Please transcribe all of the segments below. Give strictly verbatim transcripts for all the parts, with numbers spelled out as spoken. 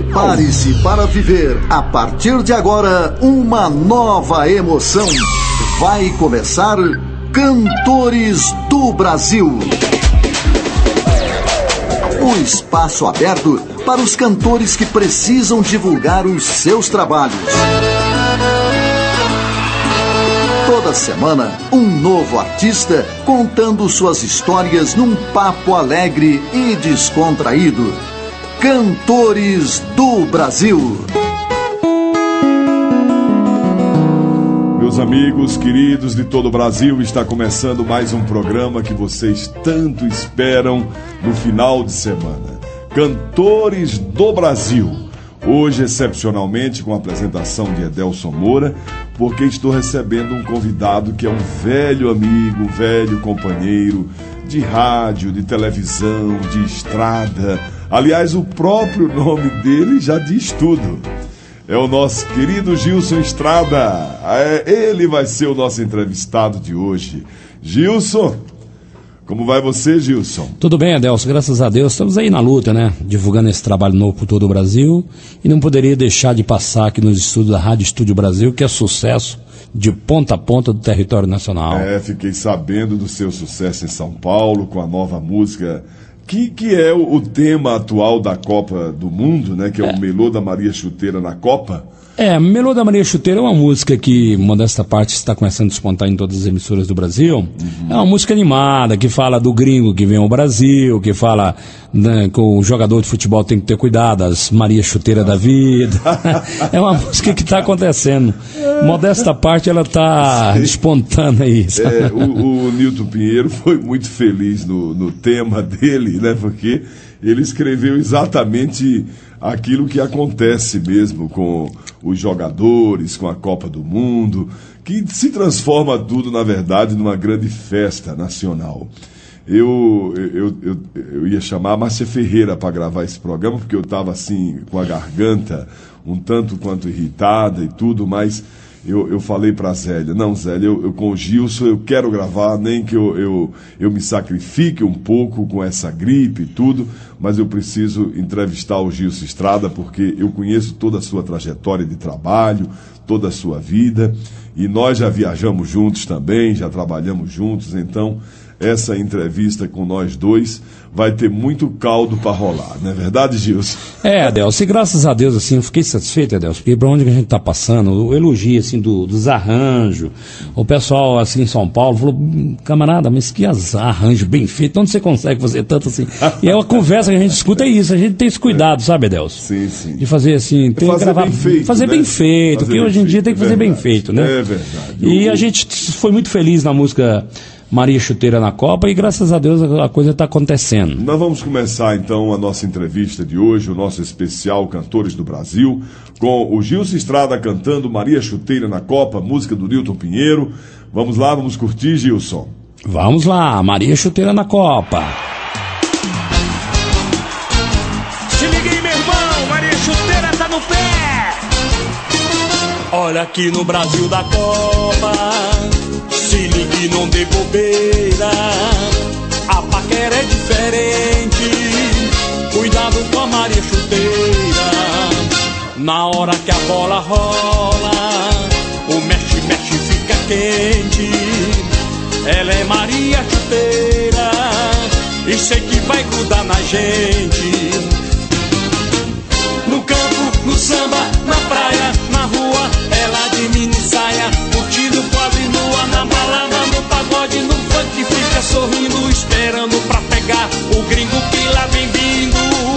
Prepare-se para viver, a partir de agora, uma nova emoção. Vai começar Cantores do Brasil. Um espaço aberto para os cantores que precisam divulgar os seus trabalhos. Toda semana, um novo artista contando suas histórias num papo alegre e descontraído. Cantores do Brasil. Meus amigos queridos de todo o Brasil, está começando mais um programa que vocês tanto esperam no final de semana. Cantores do Brasil. Hoje, excepcionalmente, com a apresentação de Edelson Moura, porque estou recebendo um convidado que é um velho amigo, um velho companheiro de rádio, de televisão, de estrada. Aliás, o próprio nome dele já diz tudo. É o nosso querido Gilson Estrada. Ele vai ser o nosso entrevistado de hoje. Gilson, como vai você, Gilson? Tudo bem, Adelson, graças a Deus. Estamos aí na luta, né? Divulgando esse trabalho novo por todo o Brasil. E não poderia deixar de passar aqui nos estúdios da Rádio Estúdio Brasil, que é sucesso de ponta a ponta do território nacional. É, fiquei sabendo do seu sucesso em São Paulo, com a nova música, que, que é o, o tema atual da Copa do Mundo, né? Que é, é. o Melô da Maria Chuteira na Copa. É, Melô da Maria Chuteira é uma música que, modesta parte, está começando a despontar em todas as emissoras do Brasil. Uhum. É uma música animada, que fala do gringo que vem ao Brasil, que fala, né, que o jogador de futebol tem que ter cuidado, as Maria Chuteira da vida. É uma música que está acontecendo. Modesta parte, ela está despontando aí. É, o, o Nilton Pinheiro foi muito feliz no, no tema dele, né, porque ele escreveu exatamente aquilo que acontece mesmo com os jogadores, com a Copa do Mundo, que se transforma tudo, na verdade, numa grande festa nacional. Eu, eu, eu, eu ia chamar a Márcia Ferreira para gravar esse programa, porque eu estava assim, com a garganta um tanto quanto irritada e tudo, mas eu, eu falei para a Zélia, não, Zélia, eu, eu com o Gilson eu quero gravar, nem que eu, eu, eu me sacrifique um pouco com essa gripe e tudo, mas eu preciso entrevistar o Gilson Estrada, porque eu conheço toda a sua trajetória de trabalho, toda a sua vida, e nós já viajamos juntos também, já trabalhamos juntos, então essa entrevista com nós dois vai ter muito caldo para rolar, não é verdade, Gilson? É, Adelson, e graças a Deus, assim, eu fiquei satisfeito, Adelson, porque para onde a gente está passando, o elogio, assim, do, dos arranjos, o pessoal, assim, em São Paulo, falou, camarada, mas que arranjo bem feito, onde você consegue fazer tanto assim? E é uma conversa que a gente escuta, é isso, a gente tem esse cuidado, sabe, Adelson? Sim, sim. De fazer, assim, tem fazer que gravar, bem feito, fazer né? bem feito, fazer porque bem hoje em dia feito, tem que é fazer verdade, bem feito, né? É verdade. E o... a gente foi muito feliz na música Maria Chuteira na Copa e graças a Deus a coisa está acontecendo. Nós vamos começar então a nossa entrevista de hoje, o nosso especial Cantores do Brasil, com o Gilson Estrada cantando Maria Chuteira na Copa, música do Nilton Pinheiro. Vamos lá, vamos curtir, Gilson? Vamos lá, Maria Chuteira na Copa. Se liga aí, meu irmão, Maria Chuteira tá no pé. Olha aqui no Brasil da Copa, se ligue, não dê bobeira, a paquera é diferente, cuidado com a Maria Chuteira. Na hora que a bola rola, o mexe-mexe fica quente. Ela é Maria Chuteira e sei que vai grudar na gente. No campo, no samba, na praia, na rua, ela de mini saia, curtindo quase nua, na balada, no pagode, no funk, fica sorrindo, esperando pra pegar o gringo que lá vem vindo.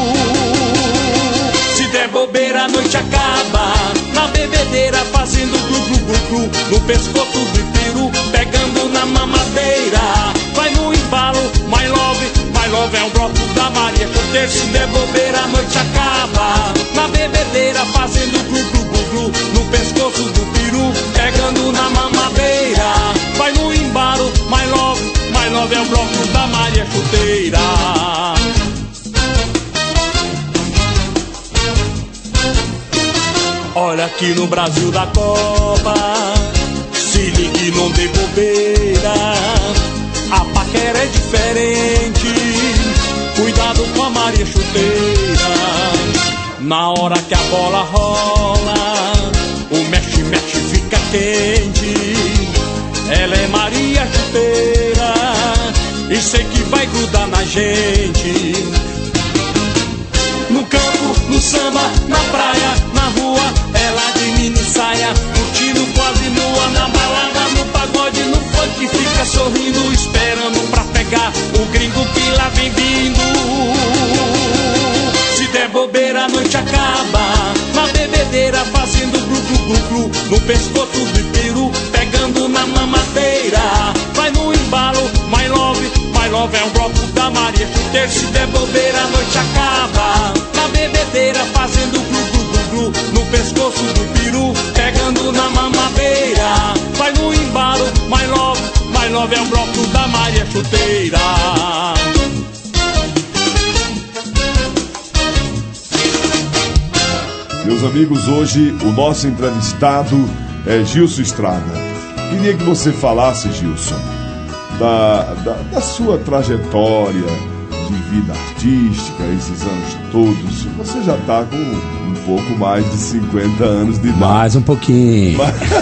Se der bobeira, a noite acaba na bebedeira, fazendo glu-glu-glu-glu no pescoço do peru, pegando na mamadeira. Vai no embalo, my love, my love é um bloco da Maria Chuteira. Se der bobeira, a noite acaba na bebedeira, fazendo glu-glu-glu-glu no pescoço do peru, pegando na mamadeira. Vai no embalo, my love, my love é um bloco da Maria Chuteira. Olha aqui no Brasil da Copa, se ligue, não dê bobeira, a paquera é diferente, cuidado com a Maria Chuteira. Na hora que a bola rola, o mexe-mexe fica quente. Ela é Maria Chuteira e sei que vai grudar na gente. No campo, no samba, na praia, na rua, ela de mini saia, curtindo quase nua. Na balada, no pagode, no funk, fica sorrindo, esperando pra pegar o gringo que lá vem vindo. Se der bobeira, a noite acaba na bebedeira, fazendo glu glu glu glu no pescoço do peru, pegando na mamadeira. Vai no embalo, my love, my love é um bloco da Maria Chuteira. Se der bobeira, a noite acaba na bebedeira, fazendo glu glu glu glu no pescoço do peru, pegando na mamadeira. Vai no embalo, my love, my love é um bloco da Maria Chuteira. Meus amigos, hoje o nosso entrevistado é Gilson Estrada. Queria que você falasse, Gilson, da, da, da sua trajetória de vida artística, esses anos todos. Você já está com um pouco mais de cinquenta anos de idade. Mais um pouquinho.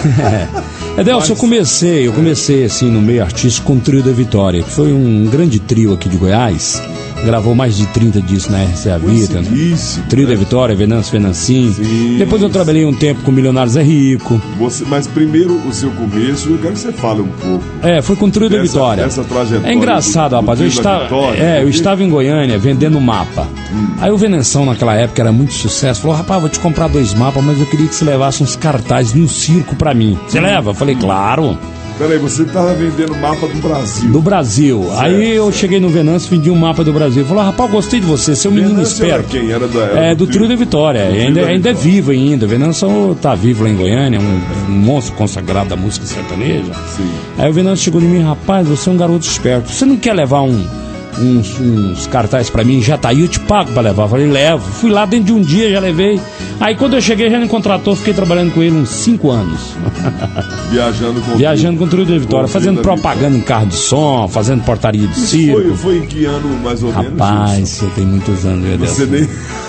É, Delcio, eu comecei, eu comecei assim no meio artístico com o Trio da Vitória, que foi um grande trio aqui de Goiás. Gravou mais de trinta discos na R C A Vita, né? Trio da Vitória, Venâncio Venancin. Sim. Depois eu trabalhei um tempo com Milionários é Rico. Você, mas primeiro o seu começo, eu quero que você fale um pouco. É, foi com o Trio da Vitória. Essa trajetória. É engraçado, do, rapaz. Do eu estava, Vitória, é, eu estava em Goiânia vendendo mapa. Hum. Aí o Venanção, naquela época, era muito sucesso. Falou, rapaz, vou te comprar dois mapas, mas eu queria que você levasse uns cartazes no circo pra mim. Você hum. leva? Eu falei, claro. Peraí, você estava vendendo mapa do Brasil. Do Brasil. Certo, aí eu certo. cheguei no Venâncio e vendi um mapa do Brasil. Falou, rapaz, gostei de você, seu menino esperto. Quem era do, era é, do, do Trio da Vitória. Do ainda, ainda é vivo ainda. O Venâncio tá vivo lá em Goiânia, um, um monstro consagrado da música sertaneja. Sim. Aí o Venâncio chegou em mim, rapaz, você é um garoto esperto. Você não quer levar um, uns, uns cartazes pra mim? Já tá aí, eu te pago pra levar. Eu falei, levo. Fui lá dentro de um dia, já levei. Aí quando eu cheguei, já me contratou, fiquei trabalhando com ele uns cinco anos. Viajando com Viajando com o Trio da Vitória, fazendo propaganda em carro de som, fazendo portaria de circo. Foi, foi em que ano mais ou menos? Rapaz, eu tenho muitos anos, meu Deus. Você nem,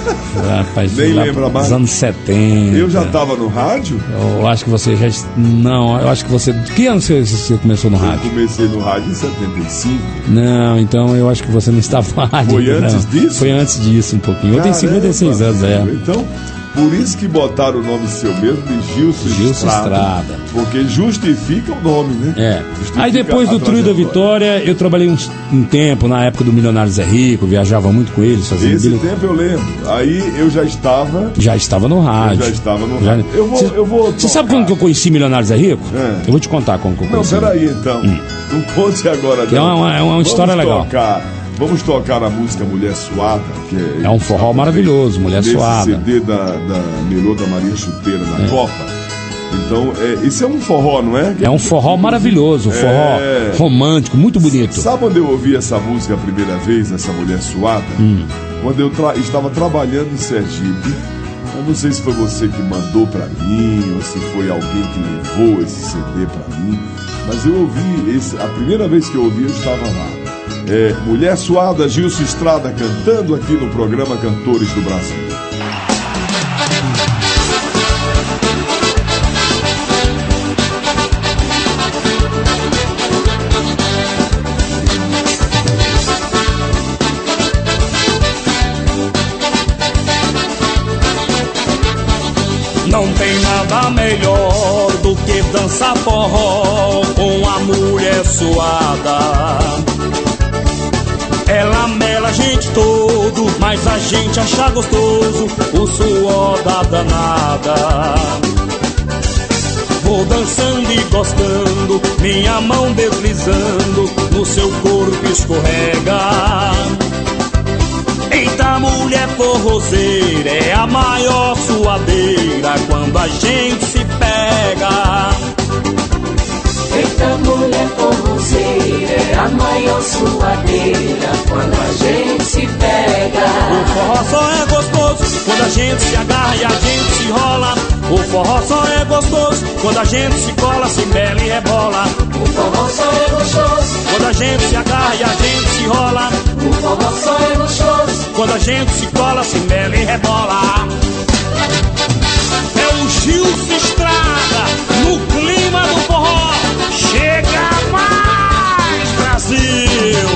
Rapaz, nem lembra mais? Nos anos setenta. Eu já estava no rádio? Eu acho que você já... Não, eu acho que você... Que ano você, você começou no rádio? Eu comecei no rádio em setenta e cinco. Não, então eu acho que você não estava no rádio. Foi antes não. disso? Foi antes disso um pouquinho. Caramba, eu tenho cinquenta e seis anos, é. Então... Por isso que botaram o nome seu mesmo de Gilson, Gilson Estrada. Estrada. Porque justifica o nome, né? É. Justifica. Aí depois do Trio da Vitória, eu trabalhei um, um tempo na época do Milionários é Rico, viajava muito com eles. Esse bilhete. tempo eu lembro. Aí eu já estava... Já estava no rádio. Eu já estava no rádio. Já... Eu vou, Cê, eu vou Você sabe quando que eu conheci Milionários é Rico? É. Eu vou te contar como que eu conheci. Não, peraí então. Hum. Não conte agora. Que não. É uma, é uma história legal. Tocar. Vamos tocar a música Mulher Suada, que é, é um forró maravilhoso, Mulher Suada. C D da, da Melô da Maria Chuteira, da é. Copa. Então, é, isso é um forró, não é? É um forró maravilhoso, um forró é... romântico, muito bonito. Sabe onde eu ouvi essa música a primeira vez, essa Mulher Suada? Hum. Quando eu tra... estava trabalhando em Sergipe. Eu não sei se foi você que mandou pra mim, ou se foi alguém que levou esse C D pra mim, mas eu ouvi, esse... a primeira vez que eu ouvi, eu estava lá. É, Mulher Suada, Gilson Estrada cantando aqui no programa Cantores do Brasil. Não tem nada melhor do que dançar forró com a mulher suada. Ela mela a gente todo, mas a gente acha gostoso o suor da danada. Vou dançando e gostando, minha mão deslizando, no seu corpo escorrega. Eita, mulher forrozeira, é a maior suadeira quando a gente se pega. Eita, mulher forrozeira, é a maior suadeira quando a gente se pega. O forró só é gostoso quando a gente se agarra e a gente se rola. O forró só é gostoso quando a gente se cola, se mela e rebola. O forró só é gostoso quando a gente se agarra e a gente se rola. O forró só é gostoso quando quando a gente se cola, se mela e rebola. É o Gilson Estrada, no clima do forró. Chega mais, Brasil!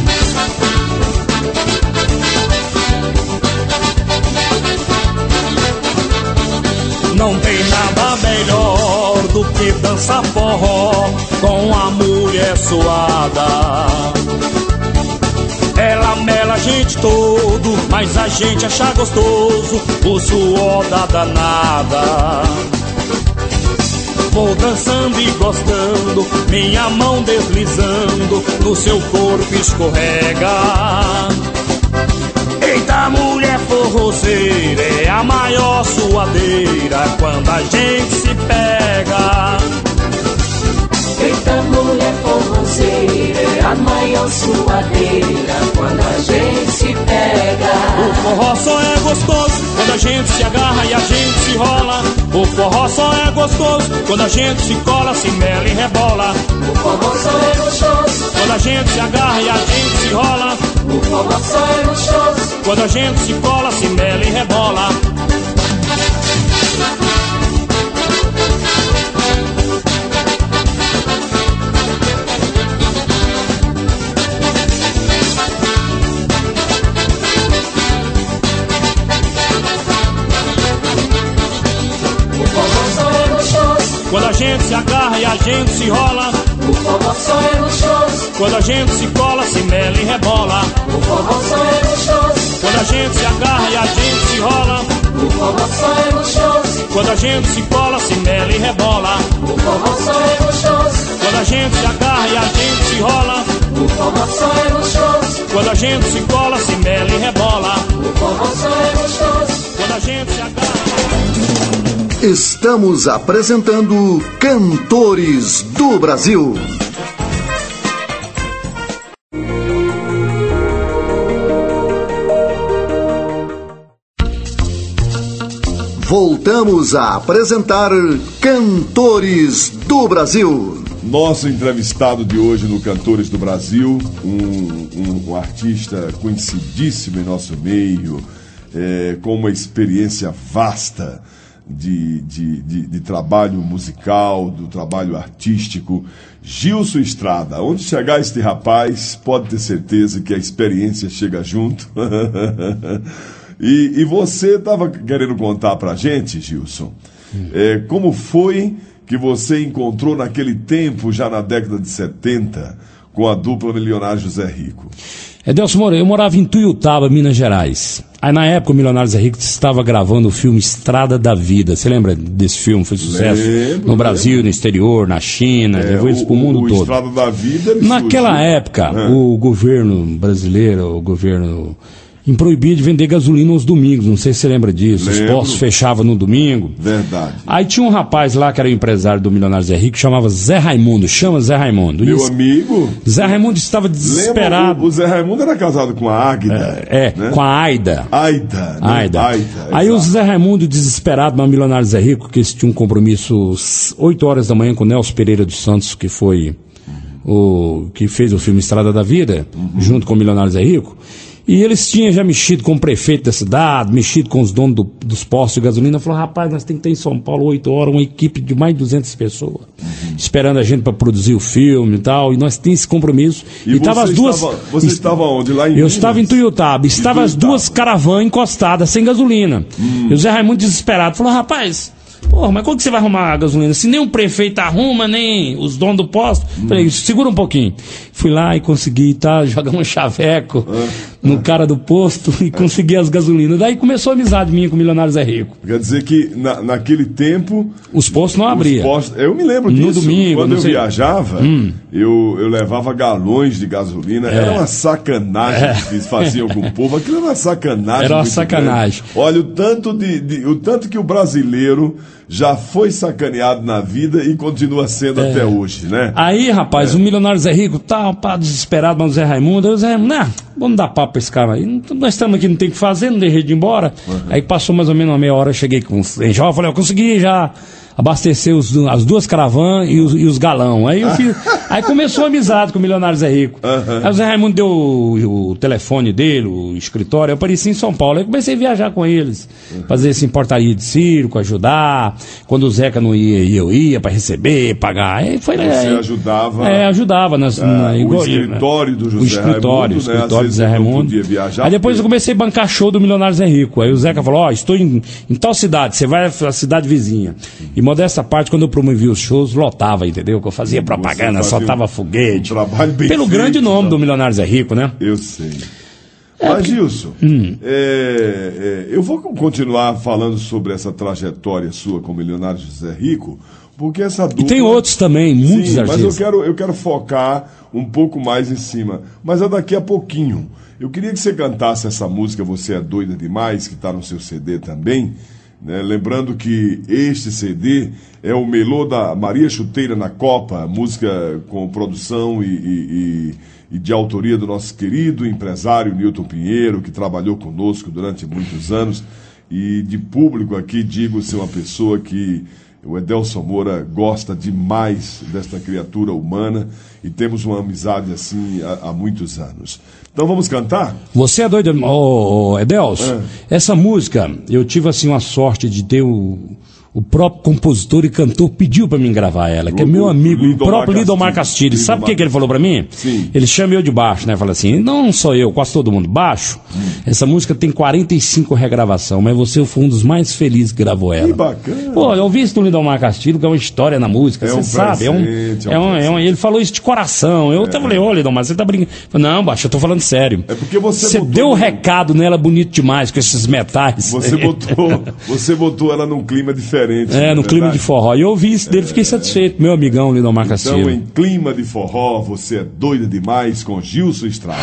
Não tem nada melhor do que dançar forró com a mulher suada. Ela mela a gente todo, mas a gente acha gostoso o suor da danada. Vou dançando e gostando, minha mão deslizando, no seu corpo escorrega. Eita, mulher forrozeira, é a maior suadeira quando a gente se pega. Eita, mulher forrozeira, é a maior suadeira quando a gente se pega. O forró só é gostoso quando a gente se agarra e a gente se rola. O forró só é gostoso quando a gente se cola, se mela e rebola. O forró só é gostoso quando a gente se agarra e a gente se rola. O forró só é gostoso quando a gente se cola, se mela e rebola. Quando a gente se agarra e a gente se rola. O forró só é gostoso quando a gente se cola, se mela e rebola. O forró só é gostoso quando a gente se agarra e a gente se rola. O forró só é gostoso quando a gente se cola, se mela e rebola. O forró só é gostoso quando a gente se agarra e a gente se rola. O forró só é gostoso quando a gente se cola, se mela e rebola. O forró só é gostoso quando a gente se agarra. Estamos apresentando Cantores do Brasil. Voltamos a apresentar Cantores do Brasil. Nosso entrevistado de hoje no Cantores do Brasil, um, um, um artista conhecidíssimo em nosso meio, é, com uma experiência vasta de, de, de, de trabalho musical, do trabalho artístico, Gilson Estrada. Onde chegar este rapaz, pode ter certeza que a experiência chega junto. e, e você estava querendo contar pra gente, Gilson, hum. é, como foi que você encontrou naquele tempo, já na década de setenta, com a dupla Milionário José Rico? Edelson Moreira, eu morava em Tuiutaba, Minas Gerais. Aí na época o Milionário José Rico estava gravando o filme Estrada da Vida. Você lembra desse filme? Foi sucesso lembro, no Brasil, lembro. No exterior, na China, é, levou isso pro mundo o todo. Estrada da Vida... Naquela surgiu. época, é. o governo brasileiro, o governo... em proibir de vender gasolina aos domingos, não sei se você lembra disso. Lembro. Os postos fechavam no domingo. Verdade. Aí tinha um rapaz lá que era o empresário do Milionário Zé Rico, chamava Zé Raimundo, chama Zé Raimundo. Meu Isso. amigo. Zé Raimundo estava desesperado. Lembra, o, o Zé Raimundo era casado com a Águida. É, é né? com a Aida. Aida. Né? Aida. Aida. Aí exato. o Zé Raimundo desesperado, mas o Milionário Zé Rico, que eles tinham um compromisso oito horas da manhã com o Nelson Pereira dos Santos, que foi o que fez o filme Estrada da Vida, uhum. junto com o Milionário Zé Rico. E eles tinham já mexido com o prefeito da cidade, mexido com os donos do, dos postos de gasolina. Falou, rapaz, nós temos que ter em São Paulo oito horas uma equipe de mais de duzentas pessoas, uhum. esperando a gente para produzir o filme e tal. E nós tínhamos esse compromisso. E, e tava as duas. Estava, você est... estava onde? Lá em Eu Minas? Estava em Tuiutaba. Estava as duas caravanas encostadas, sem gasolina. Hum. E o Zé Raimundo desesperado falou, rapaz, porra, mas como que você vai arrumar a gasolina? Se nem o prefeito arruma, nem os donos do posto. Hum. Falei, segura um pouquinho. Fui lá e consegui, tá, jogar um chaveco ah, no ah. cara do posto e ah. consegui as gasolinas. Daí começou a amizade minha com o Milionário Zé Rico. Quer dizer que na, naquele tempo... Os postos não abriam. Postos, eu me lembro disso. No domingo. Quando eu sei. viajava, hum. eu, eu levava galões de gasolina. É. Era uma sacanagem é. que eles faziam com o povo. Aquilo era uma sacanagem. Era uma sacanagem. Grande. Olha, o tanto, de, de, o tanto que o brasileiro já foi sacaneado na vida e continua sendo é. até hoje, né? Aí, rapaz, é. o Milionário Zé Rico tá, pá, desesperado, mas o Zé Raimundo, aí o Zé Raimundo, né, vamos dar papo pra esse cara aí. Nós estamos aqui, não tem o que fazer, não deixei de ir embora. Uhum. Aí passou mais ou menos uma meia hora, eu cheguei com o enxoval, falei, eu consegui já abastecer os, as duas caravanas e os, e os galão. Aí eu fiz, aí começou a amizade com o Milionário Zé Rico. Uhum. Aí o Zé Raimundo deu o, o telefone dele, o escritório, eu apareci em São Paulo. Aí comecei a viajar com eles, uhum. fazer assim, portaria de circo, ajudar. Quando o Zeca não ia, eu ia para receber, pagar. Aí foi, Você é, ajudava? É, ajudava. Nas, ah, na, o igual, escritório do José o escritório, Raimundo, o escritório né? do Zé Raimundo. Viajar, aí depois porque... eu comecei a bancar show do Milionário Zé Rico. Aí o Zeca falou, ó, oh, estou em, em tal cidade, você vai à cidade vizinha. E modesta parte, quando eu promovi os shows, lotava, entendeu? Que eu fazia propaganda, fazia soltava um, foguete. Um trabalho bem Pelo feito, grande nome tá? do Milionário Zé Rico, né? Eu sei. É Mas, que... Gilson, hum. é, é, eu vou continuar falando sobre essa trajetória sua com o Milionário Zé Rico, porque essa dupla... E tem outros também, muitos Sim, artistas. mas eu quero, eu quero focar um pouco mais em cima. Mas é daqui a pouquinho. Eu queria que você cantasse essa música Você é Doida Demais, que está no seu C D também. Né? Lembrando que este C D é o melô da Maria Chuteira na Copa, música com produção e, e, e de autoria do nosso querido empresário Nilton Pinheiro, que trabalhou conosco durante muitos anos. E de público aqui, digo ser uma pessoa que o Edelson Moura gosta demais desta criatura humana e temos uma amizade assim há, há muitos anos. Então vamos cantar? Você é doido, ô, ô, Edelson. É. Essa música, eu tive assim uma sorte de ter o, o próprio compositor e cantor pediu pra mim gravar ela, que o, é meu amigo, o próprio Lindomar Castilho. Sabe o que, que ele falou pra mim? Sim. Ele chama eu de baixo, né? Fala assim, não sou eu, quase todo mundo. Baixo, hum. essa música tem quarenta e cinco regravação, mas você foi um dos mais felizes que gravou ela. Que bacana. Pô, eu vi isso no Lindomar Castilho, que é uma história na música, você é um sabe. É um, presente, é um, é um, ele falou isso de coração. Eu é. até falei, ô Lindomar, você tá brincando? Falei, não, baixo, eu tô falando sério. É porque você Você botou deu o um no... recado nela bonito demais, com esses metais. Você botou, você botou ela num clima diferente. É, no clima de forró. E eu ouvi isso dele, fiquei satisfeito. Meu amigão Lindomar Castilho. Então, em clima de forró, Você é Doida Demais, com Gilson Estrada.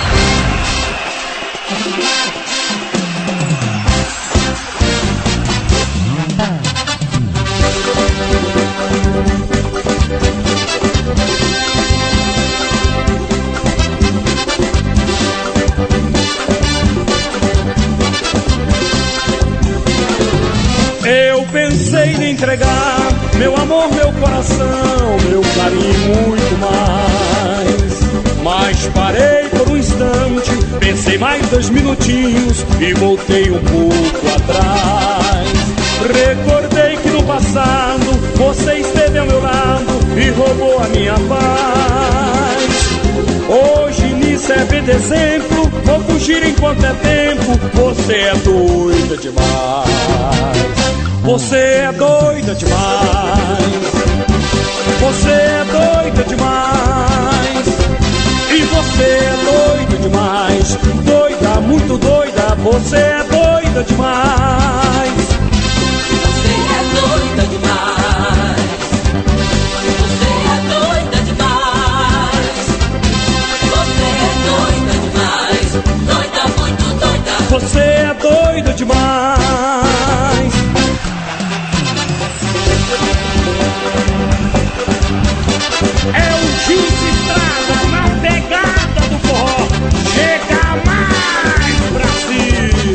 Eu pensei em entregar meu amor, meu coração, meu carinho, muito mais. Mas parei por um instante, pensei mais dois minutinhos e voltei um pouco atrás. Recordei que no passado você esteve ao meu lado e roubou a minha paz. Hoje me serve de exemplo, vou fugir enquanto é tempo. Você é doida demais. Você é doida demais. Você é doida demais. E você é doida demais. Doida, muito doida. Você é doida demais. Você é doida demais. Você é doida demais. Você é doida demais. Doida, muito doida. Você é doida demais. É o Gilson Estrada na pegada do forró. Chega mais, Brasil.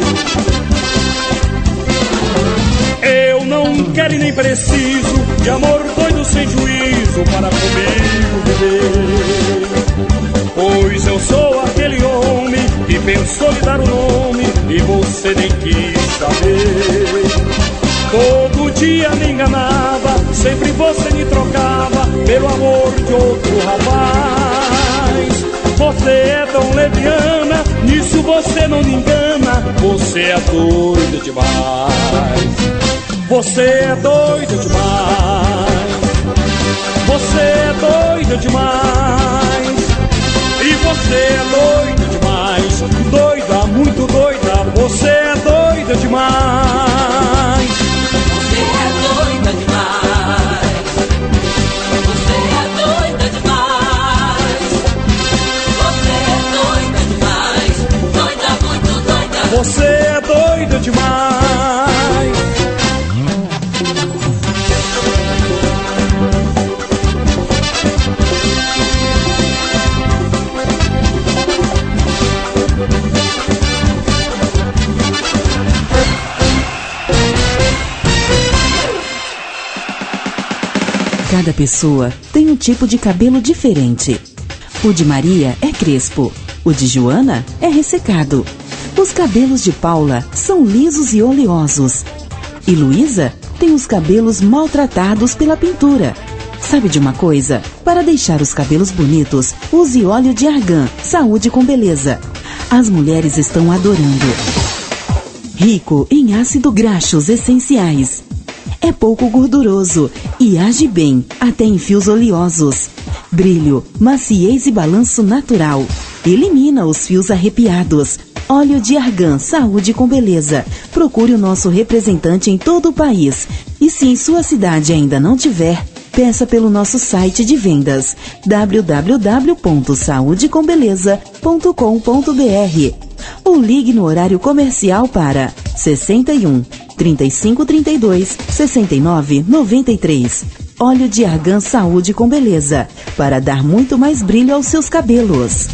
Eu não quero e nem preciso de amor doido sem juízo para comigo viver. Pois eu sou aquele homem que pensou lhe dar o nome e você nem quis saber. Todo dia me enganava, sempre você me trocava pelo amor de outro rapaz. Você é tão leviana, nisso você não me engana. Você é doida demais. Você é doida demais. Você é doida demais. E você é doida demais. Doida, muito doida. Você é doida demais. Você é doida demais. Você é doida demais. Você é doida demais. Doida, muito doida. Você é doida demais. Cada pessoa tem um tipo de cabelo diferente. O de Maria é crespo, o de Joana é ressecado. Os cabelos de Paula são lisos e oleosos. E Luísa tem os cabelos maltratados pela pintura. Sabe de uma coisa? Para deixar os cabelos bonitos, use óleo de argan, saúde com beleza. As mulheres estão adorando. Rico em ácido graxos essenciais. É pouco gorduroso e age bem, até em fios oleosos. Brilho, maciez e balanço natural. Elimina os fios arrepiados. Óleo de argan, saúde com beleza. Procure o nosso representante em todo o país. E se em sua cidade ainda não tiver, peça pelo nosso site de vendas w w w ponto saúde com beleza ponto com ponto b r ou ligue no horário comercial para sessenta e um, trinta e cinco, trinta e dois, sessenta e nove, noventa e três. Óleo de argan, saúde com beleza, para dar muito mais brilho aos seus cabelos.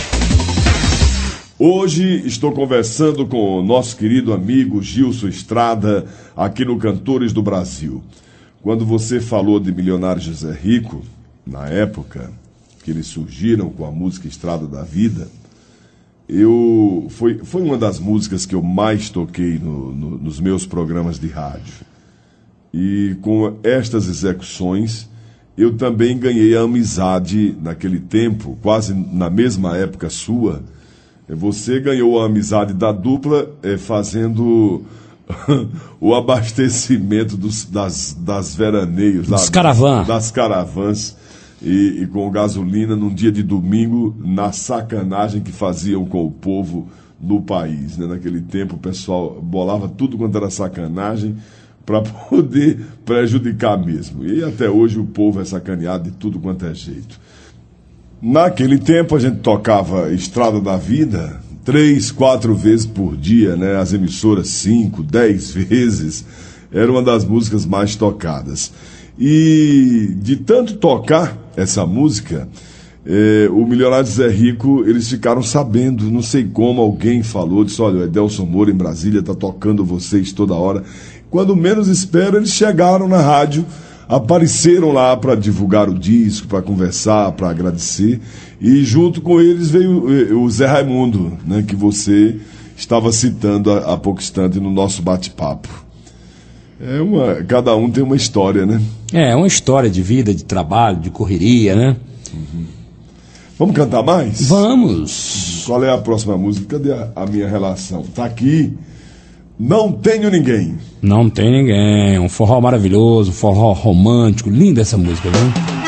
Hoje estou conversando com o nosso querido amigo Gilson Estrada, aqui no Cantores do Brasil. Quando você falou de Milionário José Rico, na época que eles surgiram com a música Estrada da Vida, eu foi, foi uma das músicas que eu mais toquei no, no, nos meus programas de rádio. E com estas execuções, eu também ganhei a amizade naquele tempo, quase na mesma época sua. Você ganhou a amizade da dupla é, fazendo o abastecimento dos, das, das veraneios. Dos caravãs. Das caravãs. E, e com gasolina num dia de domingo, na sacanagem que faziam com o povo no país. Né? Naquele tempo o pessoal bolava tudo quanto era sacanagem para poder prejudicar mesmo. E até hoje o povo é sacaneado de tudo quanto é jeito. Naquele tempo a gente tocava Estrada da Vida três, quatro vezes por dia, né? As emissoras cinco, dez vezes. Era uma das músicas mais tocadas. E de tanto tocar essa música, eh, o Milionário Zé Rico, eles ficaram sabendo, não sei como, alguém falou, disse, olha, o Edelson Moura em Brasília está tocando vocês toda hora. Quando menos espero, eles chegaram na rádio, apareceram lá para divulgar o disco, para conversar, para agradecer, e junto com eles veio o Zé Raimundo, né, que você estava citando há, há pouco instante no nosso bate-papo. É uma, cada um tem uma história, né? É, uma história de vida, de trabalho, de correria, né? Uhum. Vamos cantar mais? Vamos! Qual é a próxima música? Cadê a, a minha relação? Tá aqui. Não Tenho Ninguém. Não tem ninguém. Um forró maravilhoso, um forró romântico. Linda essa música, viu?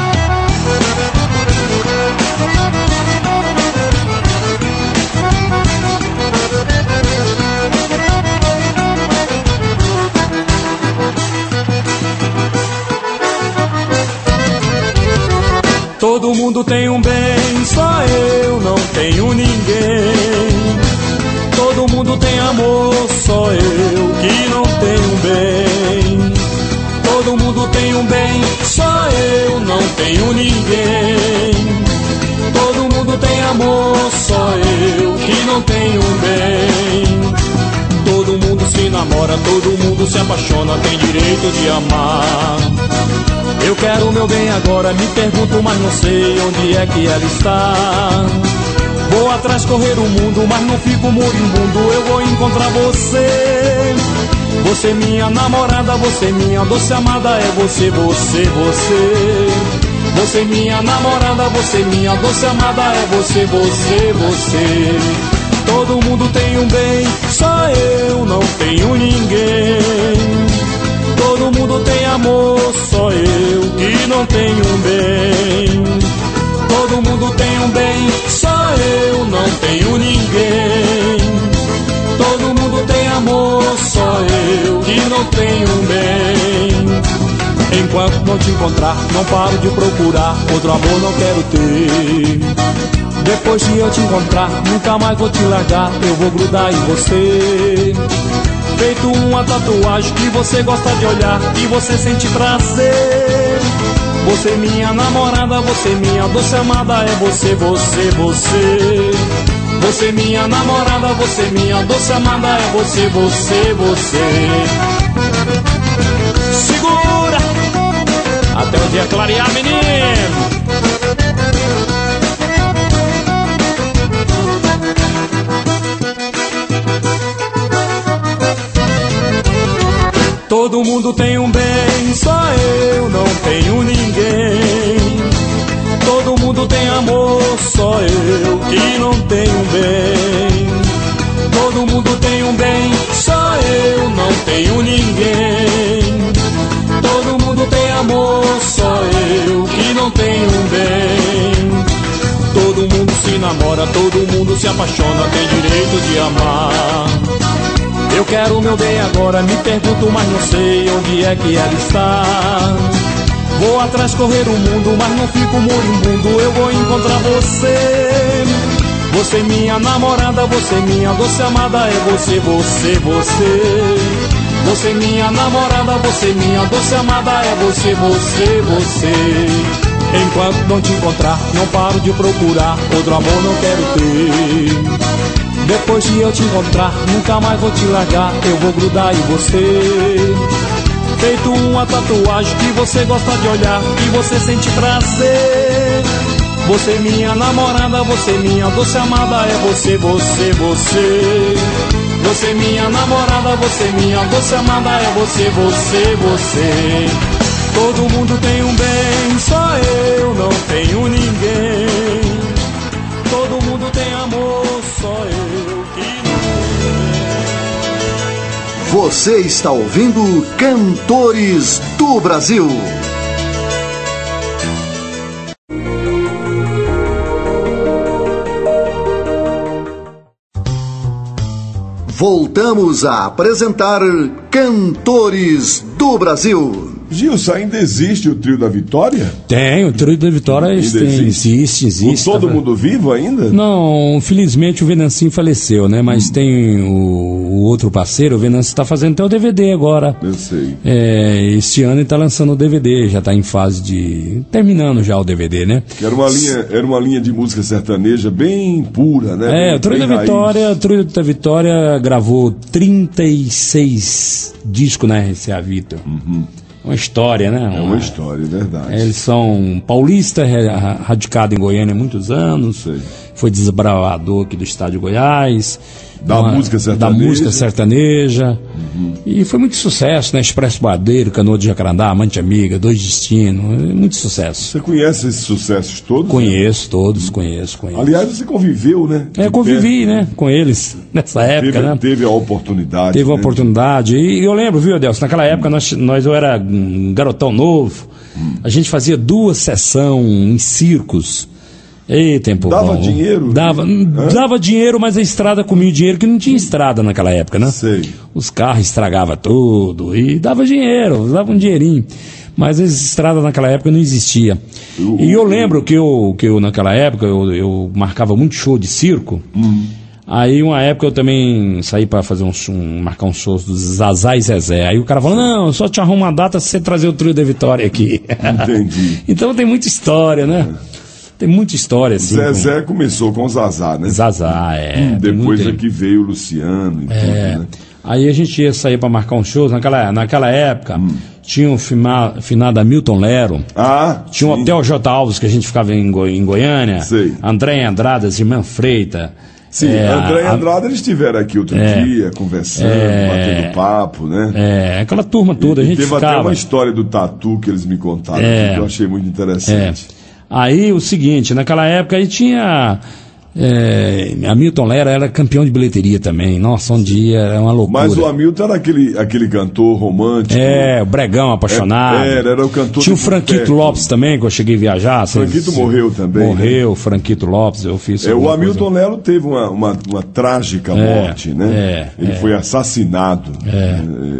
Todo mundo tem um bem, só eu não tenho ninguém. Todo mundo tem amor, só eu que não tenho bem. Todo mundo tem um bem, só eu não tenho ninguém. Todo mundo tem amor, só eu que não tenho bem. Todo mundo se namora, todo mundo se apaixona, tem direito de amar. Eu quero meu bem agora, me pergunto, mas não sei onde é que ela está. Vou atrás correr o mundo, mas não fico moribundo, eu vou encontrar você. Você minha namorada, você minha doce amada, é você, você, você. Você minha namorada, você minha doce amada, é você, você, você. Todo mundo tem um bem, só eu não tenho ninguém. Todo mundo tem amor, só eu que não tenho um bem. Todo mundo tem um bem, só eu não tenho ninguém. Todo mundo tem amor, só eu que não tenho um bem. Enquanto não te encontrar, não paro de procurar, outro amor não quero ter. Depois de eu te encontrar, nunca mais vou te largar, eu vou grudar em você. Feito uma tatuagem que você gosta de olhar e você sente prazer. Você minha namorada, você minha doce amada, é você, você, você. Você minha namorada, você minha doce amada, é você, você, você. Segura! Até o dia clarear, menino. Todo mundo tem um bem, só eu não tenho ninguém. Todo mundo tem amor, só eu que não tenho bem. Todo mundo tem um bem, só eu não tenho ninguém. Todo mundo tem amor, só eu que não tenho bem. Todo mundo se namora, todo mundo se apaixona, tem direito de amar. Eu quero meu bem agora, me pergunto, mas não sei onde é que ela está. Vou atrás correr o mundo, mas não fico moribundo, eu vou encontrar você. Você minha namorada, você minha doce amada, é você, você, você. Você minha namorada, você minha doce amada, é você, você, você. Enquanto não te encontrar, não paro de procurar, outro amor não quero ter. Depois de eu te encontrar, nunca mais vou te largar, eu vou grudar em você. Feito uma tatuagem que você gosta de olhar, que você sente prazer. Você minha namorada, você minha doce amada, é você, você, você. Você minha namorada, você minha doce amada, é você, você, você. Todo mundo tem um bem, só eu não tenho ninguém. Todo mundo tem amor, só eu que não tenho. Você está ouvindo Cantores do Brasil. Voltamos a apresentar Cantores do Brasil. Gilson, ainda existe o Trio da Vitória? Tem, o Trio da Vitória tem, existe, existe. existe Com todo tá... mundo vivo ainda? Não, felizmente o Venancinho faleceu, né? Mas hum. tem o, o outro parceiro, o Venancinho está fazendo até o D V D agora. Eu sei. É, este ano ele está lançando o D V D, já está em fase de... terminando já o D V D, né? Que era uma linha, era uma linha de música sertaneja bem pura, né? É, bem, o Trio da Vitória, o Trio da Vitória gravou trinta e seis discos na R C A Victor. Uhum. Uma história, né? É uma história, é verdade. Eles são paulista, radicado em Goiânia há muitos anos. Sei. Foi desbravador aqui do estado de Goiás. Da uma, música sertaneja. Da música sertaneja. Uhum. E foi muito sucesso, né? Expresso Boadeiro, Canoa de Jacarandá, Amante Amiga, Dois Destinos. Muito sucesso. Você conhece esses sucessos todos? Conheço, né? todos, conheço, conheço. Aliás, você conviveu, né? É, convivi, perto, né? Com eles nessa época, teve, né? Teve a oportunidade. Teve né? a oportunidade. E eu lembro, viu, Adelson? Naquela época, hum. nós, nós eu era um garotão novo. Hum. A gente fazia duas sessões em circos. Ei, tempo dava bom. dinheiro? Dava, dava dinheiro, mas a estrada comia o dinheiro, que não tinha estrada naquela época, né? Sei. Os carros estragavam tudo e dava dinheiro, dava um dinheirinho. Mas as estradas naquela época não existia. Uh, e eu lembro que eu, que eu naquela época, eu, eu marcava muito show de circo. Hum. Aí uma época eu também saí para fazer um, um marcar um show dos Zazá e Zezé. Aí o cara falou, não, só te arrumo uma data se você trazer o Trio da Vitória aqui. Entendi. Então tem muita história, né? É. Tem muita história, assim. Zezé com... começou com o Zazá, né? Zazá, é. Hum, depois muito... é que veio o Luciano e é. tudo, né? Aí a gente ia sair para marcar um show. Naquela, naquela época, hum. tinha um fima, finado Hamilton Lero. Ah, tinha um sim. Hotel J. Alves, que a gente ficava em, Go, em Goiânia. Sei. André Andrade, Irmã Freita. Sim, é, André e Andrade, a... eles estiveram aqui outro é, dia, conversando, é, batendo papo, né? É, aquela turma toda, e, a gente teve ficava... até uma história do tatu que eles me contaram, é, que eu achei muito interessante. É. Aí o seguinte, naquela época aí tinha... É, Hamilton Lera era campeão de bilheteria também. Nossa, um dia era uma loucura. Mas o Hamilton era aquele, aquele cantor romântico. É, o Bregão apaixonado. É, era, era o cantor. Tinha o Franquito perto. Lopes também, que eu cheguei a viajar. Franquito cês, morreu também. Morreu, né? Franquito Lopes, eu fiz. É, o Hamilton Lero teve uma, uma, uma trágica é, morte, né? É, Ele é. foi assassinado. É.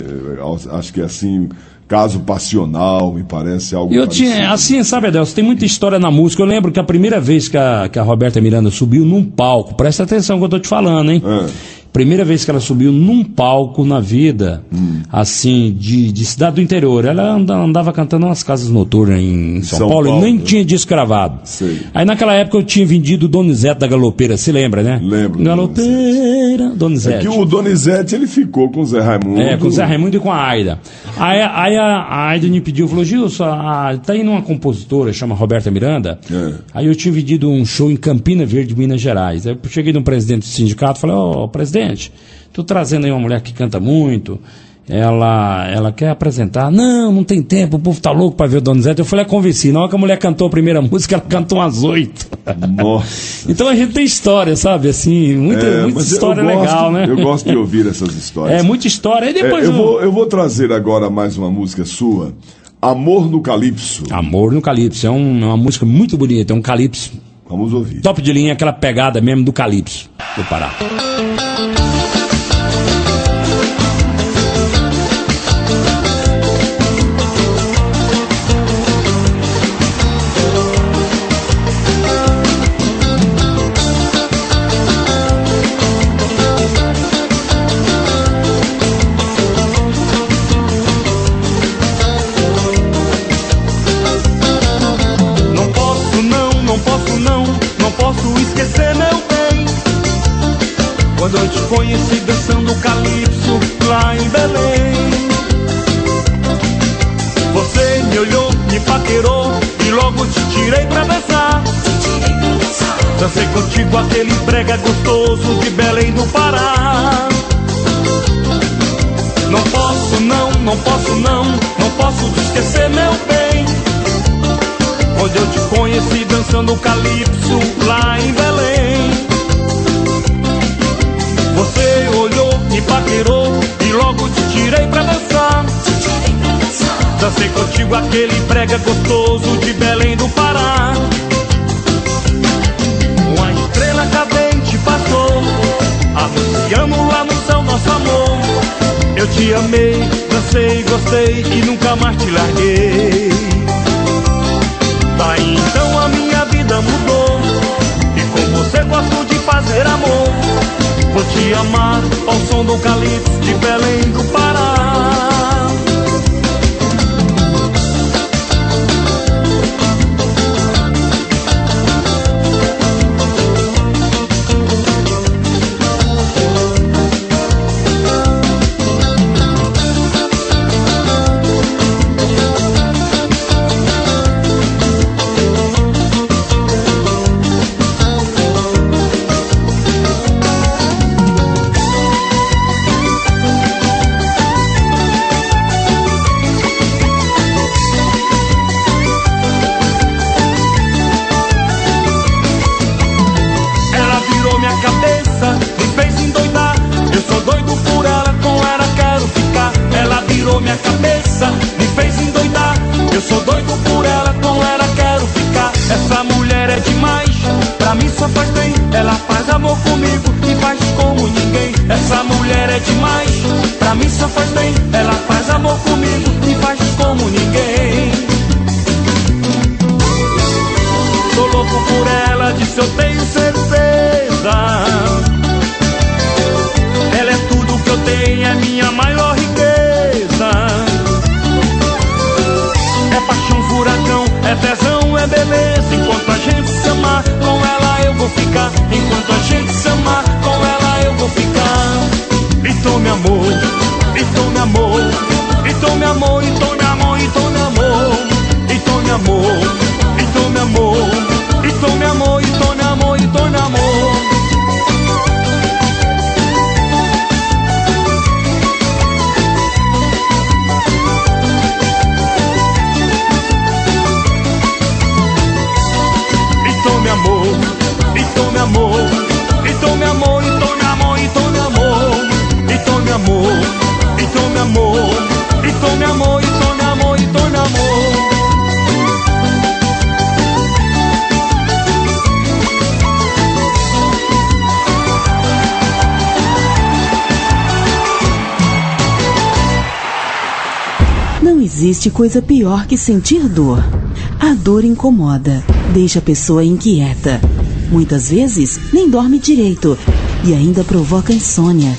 É, acho que é assim. Caso passional, me parece algo eu tinha, assim, sabe, Adelson, tem muita história na música. Eu lembro que a primeira vez que a, que a Roberta Miranda subiu num palco, presta atenção no que eu tô te falando, hein? É. primeira vez que ela subiu num palco na vida, hum. assim, de, de cidade do interior. Ela andava cantando umas casas noturnas em São, São Paulo, Paulo, e nem né? tinha disco gravado. Sei. Aí naquela época eu tinha vendido o Donizete da Galopeira, se lembra, né? Lembro. Galopeira, Donizete. É que o Donizete, ele ficou com o Zé Raimundo. É, com o Zé Raimundo e com a Aida. Aí, aí a, a Aida me pediu, falou, Gilson, a, tá indo uma compositora, chama Roberta Miranda. É. Aí eu tinha vendido um show em Campina Verde, Minas Gerais. Aí eu cheguei no presidente do sindicato e falei, ó, oh, presidente, tô trazendo aí uma mulher que canta muito, ela, ela quer apresentar. Não, não tem tempo, o povo tá louco pra ver o Donizete. Eu falei, é, convenci. Na hora que a mulher cantou a primeira música, ela cantou umas oito. Nossa. Então a gente tem história, sabe, assim, muita, é, muita história gosto, legal, né? Eu gosto de ouvir essas histórias. É, muita história. E depois é, eu, eu... Vou, eu vou trazer agora mais uma música sua, Amor no Calypso. Amor no Calypso, é, um, é uma música muito bonita, é um calypso. Vamos ouvir. Top de linha, aquela pegada mesmo do calypso do Pará. Quando eu te conheci dançando calypso lá em Belém, você me olhou, me paquerou e logo te tirei pra dançar. Dancei contigo aquele brega gostoso de Belém do Pará. Não posso não, não posso não, não posso te esquecer, meu bem. Onde eu te conheci dançando calypso lá em Belém. Você olhou, me paquerou e logo te tirei pra dançar. Dancei contigo aquele brega gostoso de Belém do Pará. Uma estrela cadente passou, anunciando lá no céu nosso amor. Eu te amei, dancei, gostei e nunca mais te larguei. Daí então a minha vida mudou e com você gosto de fazer amor. Vou te amar ao som do calypso de Belém do Pará. Existe coisa pior que sentir dor. A dor incomoda, deixa a pessoa inquieta. Muitas vezes nem dorme direito e ainda provoca insônia.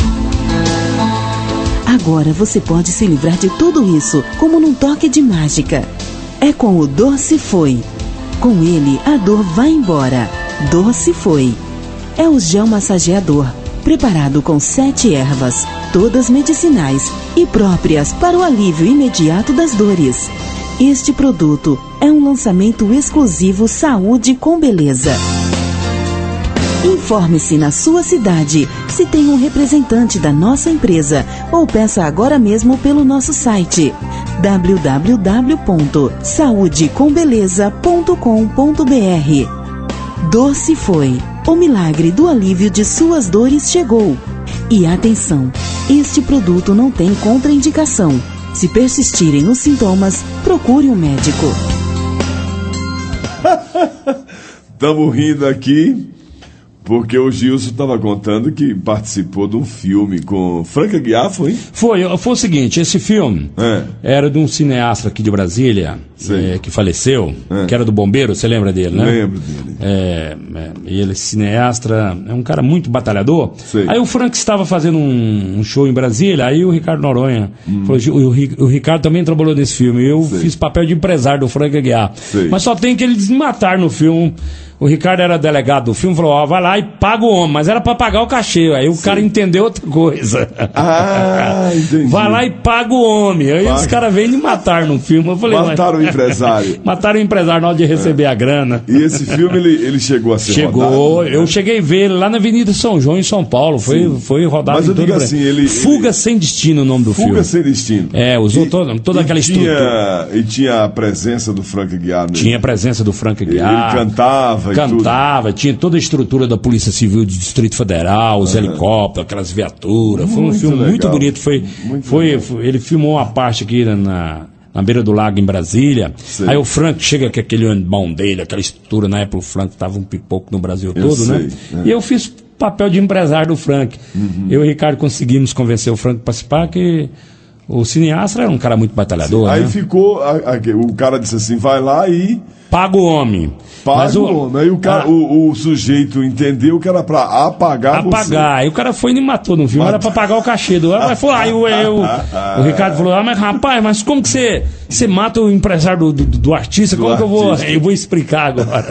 Agora você pode se livrar de tudo isso, como num toque de mágica. É com o Dor-se Foi. Com ele, a dor vai embora. Dor-se Foi. É o gel massageador, preparado com sete ervas, todas medicinais e próprias para o alívio imediato das dores. Este produto é um lançamento exclusivo Saúde com Beleza. Informe-se na sua cidade se tem um representante da nossa empresa ou peça agora mesmo pelo nosso site w w w ponto saúde com beleza ponto com ponto b r. Dor-se Foi. O milagre do alívio de suas dores chegou. E atenção, este produto não tem contraindicação. Se persistirem os sintomas, procure um médico. Estamos rindo aqui porque o Gilson estava contando que participou de um filme com Frank Aguiar, foi? Foi, foi o seguinte, esse filme é. era de um cineasta aqui de Brasília, é, que faleceu, é. que era do Bombeiro, você lembra dele, né? Lembro dele. É, é, ele, cineasta, é um cara muito batalhador. Sei. Aí o Frank estava fazendo um, um show em Brasília, aí o Ricardo Noronha, hum. falou, o, o, o Ricardo também trabalhou nesse filme, eu Sei. fiz papel de empresário do Frank Aguiar. Sei. Mas só tem que eles me matar no filme. O Ricardo era delegado do filme, falou, ó, vai lá e paga o homem, mas era pra pagar o cachê. Aí o Sim. cara entendeu outra coisa. Ah, entendi. Vai lá e paga o homem. Aí paga. Os caras vêm me matar no filme. Eu falei, mataram mas... o empresário. Mataram o empresário na hora de receber é. a grana. E esse filme, ele, ele chegou a ser chegou, rodado? Chegou, eu né? cheguei a ver ele lá na Avenida São João, em São Paulo. Foi, foi rodado mas em eu digo todo assim, ele, Fuga ele... Sem Destino, o nome do Fuga filme. Fuga Sem Destino. É, usou e, toda, toda e aquela tinha, estrutura. E tinha a presença do Frank Aguiar. Tinha a presença do Frank Aguiar. Ele cantava e Cantava, tudo. Tinha toda a estrutura da Polícia Civil do Distrito Federal, os uhum. helicópteros, aquelas viaturas. Foi um filme legal. muito bonito. Foi, muito foi, foi, ele filmou uma parte aqui na, na beira do lago em Brasília. Sei. Aí o Frank chega com aquele bom dele, aquela estrutura. Na época o Frank estava um pipoco no Brasil eu todo, sei, né? É. E eu fiz papel de empresário do Frank. Uhum. Eu e o Ricardo conseguimos convencer o Frank a participar, que o cineasta era um cara muito batalhador. Aí né? ficou, a, a, o cara disse assim, vai lá e... Paga o homem. Paga Mas o homem. Aí o, cara, a... o, o sujeito entendeu que era pra apagar você. Apagar. Aí o cara foi e me matou no filme. Mata. Era pra pagar o cachê do... Mas foi, aí eu, eu, o Ricardo falou, ah, mas rapaz, mas como que você, você mata o empresário do, do, do artista? Do como artista. que eu vou... Eu vou explicar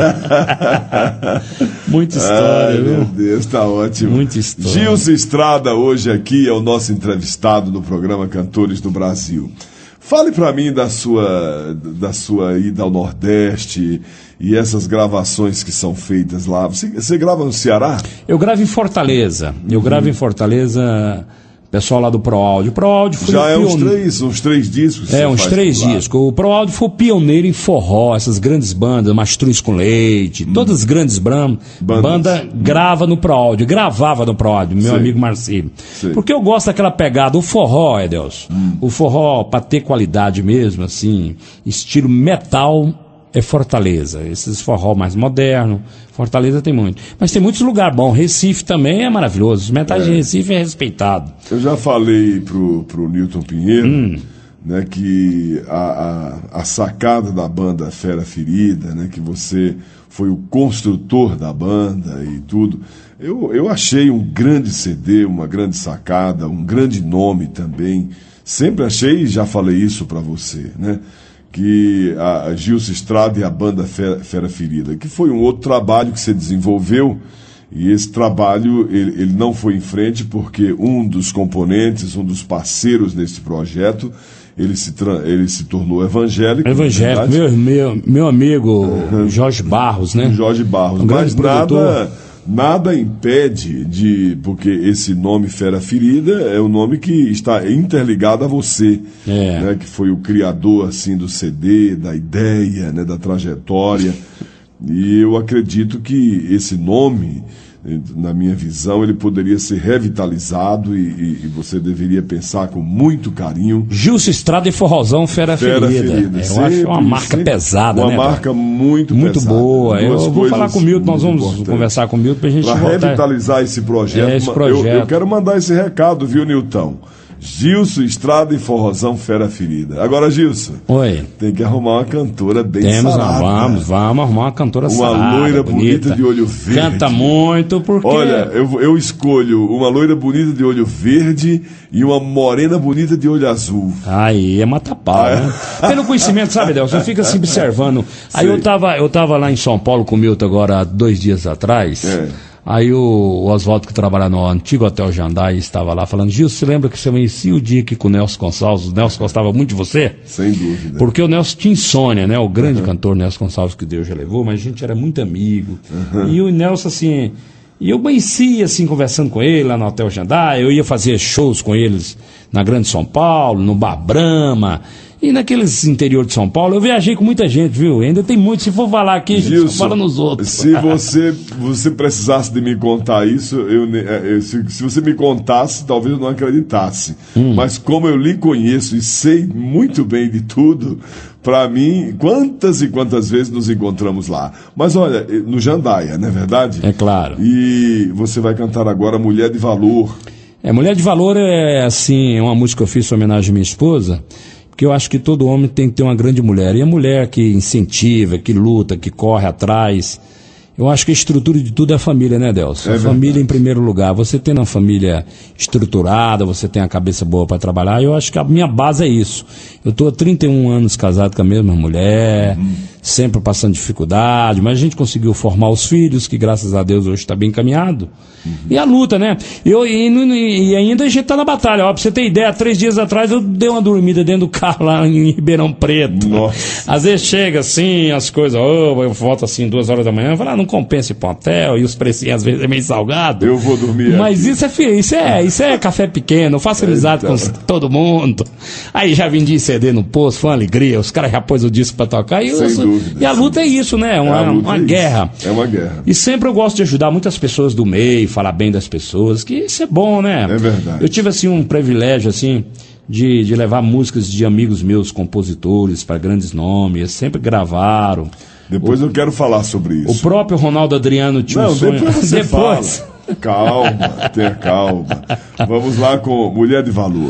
agora. Muita história, Ai, viu? Meu Deus, tá ótimo. Muita história. Gilson Estrada hoje aqui é o nosso entrevistado no programa Cantores do Brasil. Fale para mim da sua, da sua ida ao Nordeste e essas gravações que são feitas lá. Você, você grava no Ceará? Eu gravo em Fortaleza. Eu uhum. gravo em Fortaleza, pessoal lá do ProAudio. O ProAudio foi Já é uns três, uns três discos? É, uns três discos. O ProAudio foi pioneiro em forró, essas grandes bandas, Mastruz com Leite, hum. todas as grandes bram, banda grava no ProAudio, gravava no ProAudio, meu Sim. amigo Marcelo. Sim. Porque eu gosto daquela pegada, o forró, Edelson, hum. o forró pra ter qualidade mesmo, assim, estilo metal, é Fortaleza. Esses forró mais moderno, Fortaleza tem muito. Mas tem muitos lugares bons. Recife também é maravilhoso. Os metais é. de Recife é respeitado. Eu já falei pro, pro Newton Pinheiro, hum. né, que a, a, a sacada da banda Fera Ferida, né, que você foi o construtor da banda e tudo. Eu, eu achei um grande C D, uma grande sacada, um grande nome também. Sempre achei e já falei isso para você, né? Que a Gilson Estrada e a banda Fera, Fera Ferida, que foi um outro trabalho que você desenvolveu, e esse trabalho ele, ele não foi em frente porque um dos componentes, um dos parceiros nesse projeto, ele se, ele se tornou evangélico. Evangélico, meu, meu, meu amigo uhum. Jorge Barros, né? Jorge Barros, um mas nada... Nada impede de... Porque esse nome Fera Ferida é um nome que está interligado a você, é. né, que foi o criador assim, do C D, da ideia, né, da trajetória. E eu acredito que esse nome, na minha visão, ele poderia ser revitalizado e, e, e você deveria pensar com muito carinho. Gilson Estrada e Forrozão Fera, Fera Ferida. Ferida. Eu sempre, acho uma marca pesada, uma né? Uma marca muito, muito pesada. boa. Eu vou falar com o Milton, nós vamos importantes. conversar com o Milton pra gente pra voltar. revitalizar esse projeto. É, esse projeto. Eu, eu quero mandar esse recado, viu, Nilton? Gilson Estrada e Forrozão Fera Ferida. Agora, Gilson. Oi. Tem que arrumar uma cantora bem Temos, sarada. Vamos, vamos arrumar uma cantora uma sarada. Uma loira bonita. bonita de olho verde. Canta muito porque... Olha, eu, eu escolho uma loira bonita de olho verde e uma morena bonita de olho azul. Aí é mata-pau, ah, né? É? Pelo conhecimento, sabe, Delson? Você fica assim observando. Aí eu tava, eu tava lá em São Paulo com o Milton agora há dois dias atrás. É. Aí o, o Oswaldo, que trabalha no antigo Hotel Jandai, estava lá falando: Gil, você lembra que você amanhecia o dia aqui com o Nelson Gonçalves? O Nelson gostava muito de você? Sem dúvida. Porque o Nelson tinha insônia, né? O grande uhum. cantor Nelson Gonçalves, que Deus já levou, mas a gente era muito amigo. Uhum. E o Nelson, assim... E eu amanhecia, assim, conversando com ele lá no Hotel Jandai. Eu ia fazer shows com eles na Grande São Paulo, no Bar Brahma... E naqueles interior de São Paulo, eu viajei com muita gente, viu? Ainda tem muito, se for falar aqui, a gente Gilson, só fala nos outros. Se você, você precisasse de me contar isso, eu, eu, se, se você me contasse, talvez eu não acreditasse. Hum. Mas como eu lhe conheço e sei muito bem de tudo, para mim, quantas e quantas vezes nos encontramos lá. Mas olha, no Jandaia, não é verdade? É claro. E você vai cantar agora Mulher de Valor. É, Mulher de Valor é, assim, é uma música que eu fiz em homenagem à minha esposa, porque eu acho que todo homem tem que ter uma grande mulher. E a mulher que incentiva, que luta, que corre atrás. Eu acho que a estrutura de tudo é a família, né, Delcio? É a família em primeiro lugar. Você tendo uma família estruturada, você tem a cabeça boa para trabalhar, eu acho que a minha base é isso. Eu estou há trinta e um anos casado com a mesma mulher, uhum. sempre passando dificuldade, mas a gente conseguiu formar os filhos, que graças a Deus hoje está bem encaminhado. Uhum. E a luta, né? Eu, e, e ainda a gente está na batalha. Ó, pra você ter ideia, três dias atrás eu dei uma dormida dentro do carro lá em Ribeirão Preto. Nossa. Às vezes chega assim, as coisas, oh, eu volto assim duas horas da manhã, eu falo, ah, não compensa ir para um hotel, e os precinhos às vezes é meio salgado. Eu vou dormir. Mas aqui. isso é, filho, isso é isso é café pequeno, eu faço amizade com todo mundo. Aí já vendi C D no posto, foi uma alegria, os caras já pôs o disco para tocar. E, Sem eu, dúvida, e a luta é isso, né? Uma, é uma é guerra. Isso. É uma guerra. E sempre eu gosto de ajudar muitas pessoas do meio, falar bem das pessoas, que isso é bom, né? É verdade. Eu tive assim um privilégio assim de, de levar músicas de amigos meus, compositores, para grandes nomes, eles sempre gravaram. Depois o, eu quero falar sobre isso. O próprio Ronaldo Adriano tinha Não, um sonho. Depois você depois. Fala. Calma, tenha calma. Vamos lá com Mulher de Valor.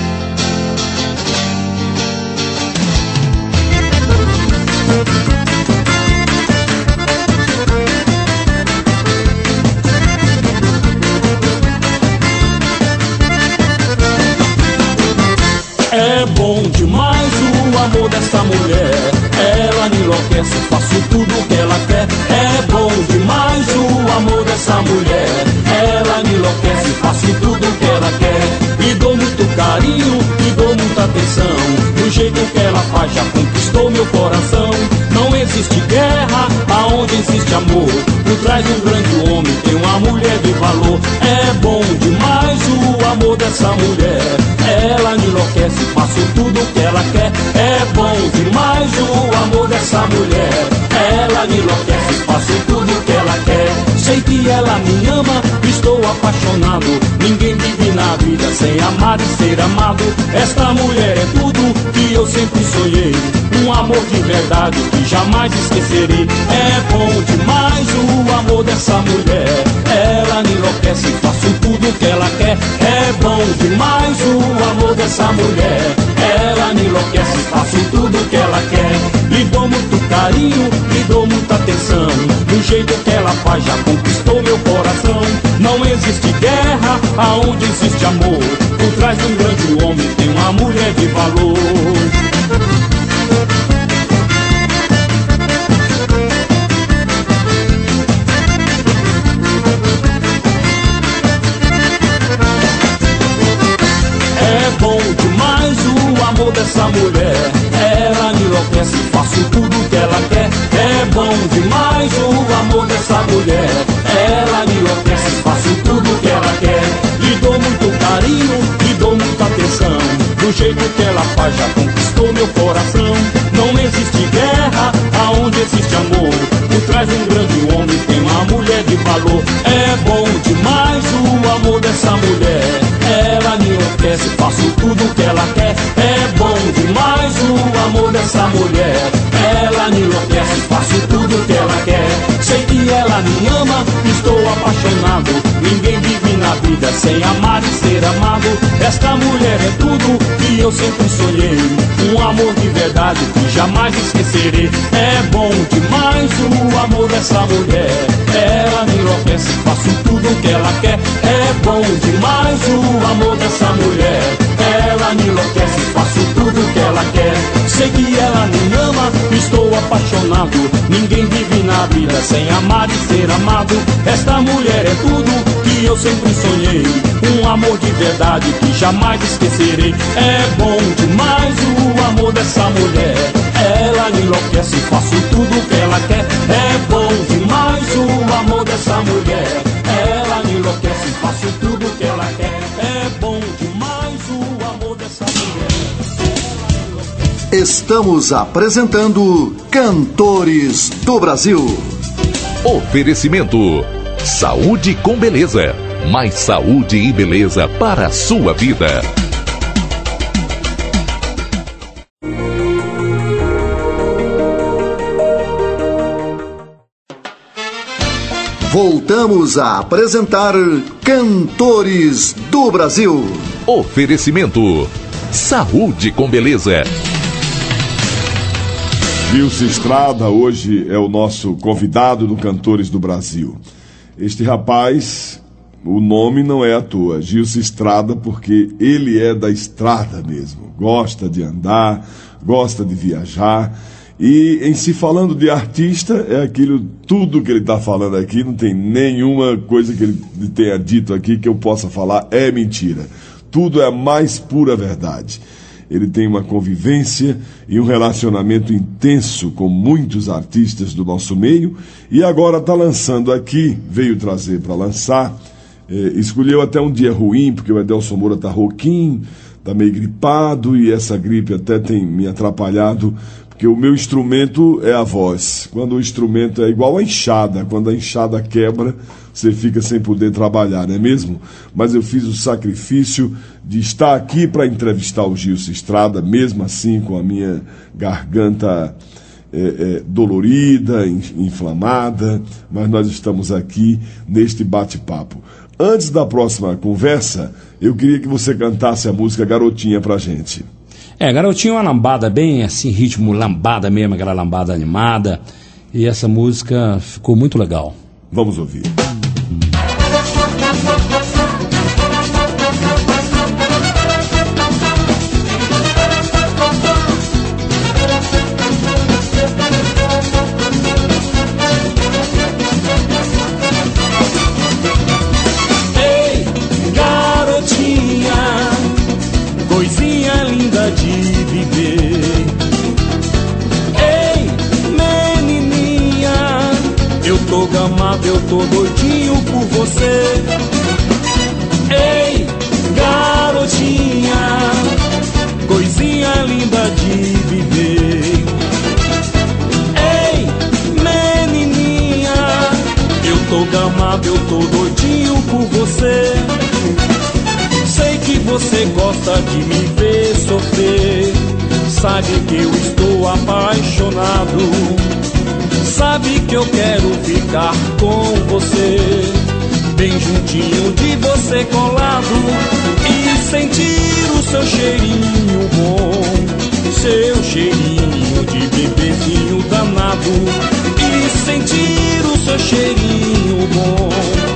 É bom demais o amor dessa mulher. Ela me enlouquece, faço tudo que ela quer. É bom demais o amor dessa mulher. Ela me enlouquece, faço tudo que ela quer. E dou muito carinho, e dou muita atenção. Do jeito que ela faz já conquistou meu coração. Não existe guerra aonde existe amor. Por trás de um grande homem tem uma mulher de valor. É bom demais o amor dessa mulher. Ela me enlouquece, faço tudo que ela quer. É bom demais o amor dessa mulher. Ela me enlouquece, faço tudo que ela quer. Sei que ela me ama, estou apaixonado. Ninguém vive na vida sem amar e ser amado. Esta mulher é tudo que eu sempre sonhei. Um amor de verdade que jamais esquecerei. É bom demais o amor dessa mulher. Ela me enlouquece, faço tudo que ela quer. É bom demais o amor dessa mulher. Ela me enlouquece, faço tudo que ela quer. Lhe dou muito carinho, lhe dou muita atenção. Do jeito que ela faz já conquistou meu coração. Não existe guerra aonde existe amor. Por trás de um grande homem tem uma mulher de valor. Dessa mulher, ela me enlouquece, faço tudo que ela quer. É bom demais o amor dessa mulher. Ela me enlouquece, faço tudo que ela quer. Lhe dou muito carinho, lhe dou muita atenção. Do jeito que ela faz já conquistou meu coração. Não existe guerra aonde existe amor. Por trás de um grande homem tem uma mulher de valor. É bom demais o amor dessa mulher. Ela me enlouquece, faço tudo que ela quer. É bom demais o amor dessa mulher. Ela me enlouquece, faço tudo que ela quer. Sei que ela me ama, estou apaixonado. Ninguém vive na na vida sem amar e ser amado. Esta mulher é tudo que eu sempre sonhei, um amor de verdade que jamais esquecerei. É bom demais o amor dessa mulher, ela me enlouquece, faço tudo que ela quer. É bom demais o amor dessa mulher, ela me enlouquece, faço tudo que ela quer. Sei que ela me ama, estou apaixonado, ninguém vive na vida sem amar e ser amado. Esta mulher é tudo que eu sempre sonhei, um amor de verdade que jamais esquecerei. É bom demais o amor dessa mulher, ela me enlouquece, faço tudo que ela quer. É bom demais o amor dessa mulher, ela me enlouquece, faço tudo que ela quer. É bom demais o amor dessa mulher. Estamos apresentando Cantores do Brasil. Oferecimento: saúde com beleza. Mais saúde e beleza para a sua vida. Voltamos a apresentar Cantores do Brasil. Oferecimento: saúde com beleza. Gilson Estrada hoje é o nosso convidado do Cantores do Brasil. Este rapaz, o nome não é à toa, Gilson Estrada, porque ele é da estrada mesmo. Gosta de andar, gosta de viajar. E em se falando de artista, é aquilo, tudo que ele está falando aqui, não tem nenhuma coisa que ele tenha dito aqui que eu possa falar é mentira. Tudo é a mais pura verdade. Ele tem uma convivência e um relacionamento intenso com muitos artistas do nosso meio, e agora está lançando aqui, veio trazer para lançar, eh, escolheu até um dia ruim, porque o Edelson Moura está rouquinho, está meio gripado, e essa gripe até tem me atrapalhado, porque o meu instrumento é a voz. Quando o instrumento é igual a enxada, quando a enxada quebra, você fica sem poder trabalhar, não é mesmo? Mas eu fiz o sacrifício de estar aqui para entrevistar o Gilson Estrada, mesmo assim com a minha garganta é, é, dolorida, inflamada, mas nós estamos aqui neste bate-papo. Antes da próxima conversa, eu queria que você cantasse a música Garotinha pra gente. É, Garotinha é uma lambada bem assim, ritmo lambada mesmo, aquela lambada animada. E essa música ficou muito legal. Vamos ouvir. Ei, garotinha, coisinha linda de viver. Ei, menininha, eu tô gamado, eu tô doidinho por você. Ei, garotinha, coisinha linda de viver. Ei, menininha, eu tô gamado, eu tô doidinho por você. Sei que você gosta de me ver sofrer, sabe que eu estou apaixonado, sabe que eu quero ficar com você, bem juntinho de você colado, e sentir o seu cheirinho bom, seu cheirinho de bebezinho danado, e sentir o seu cheirinho bom.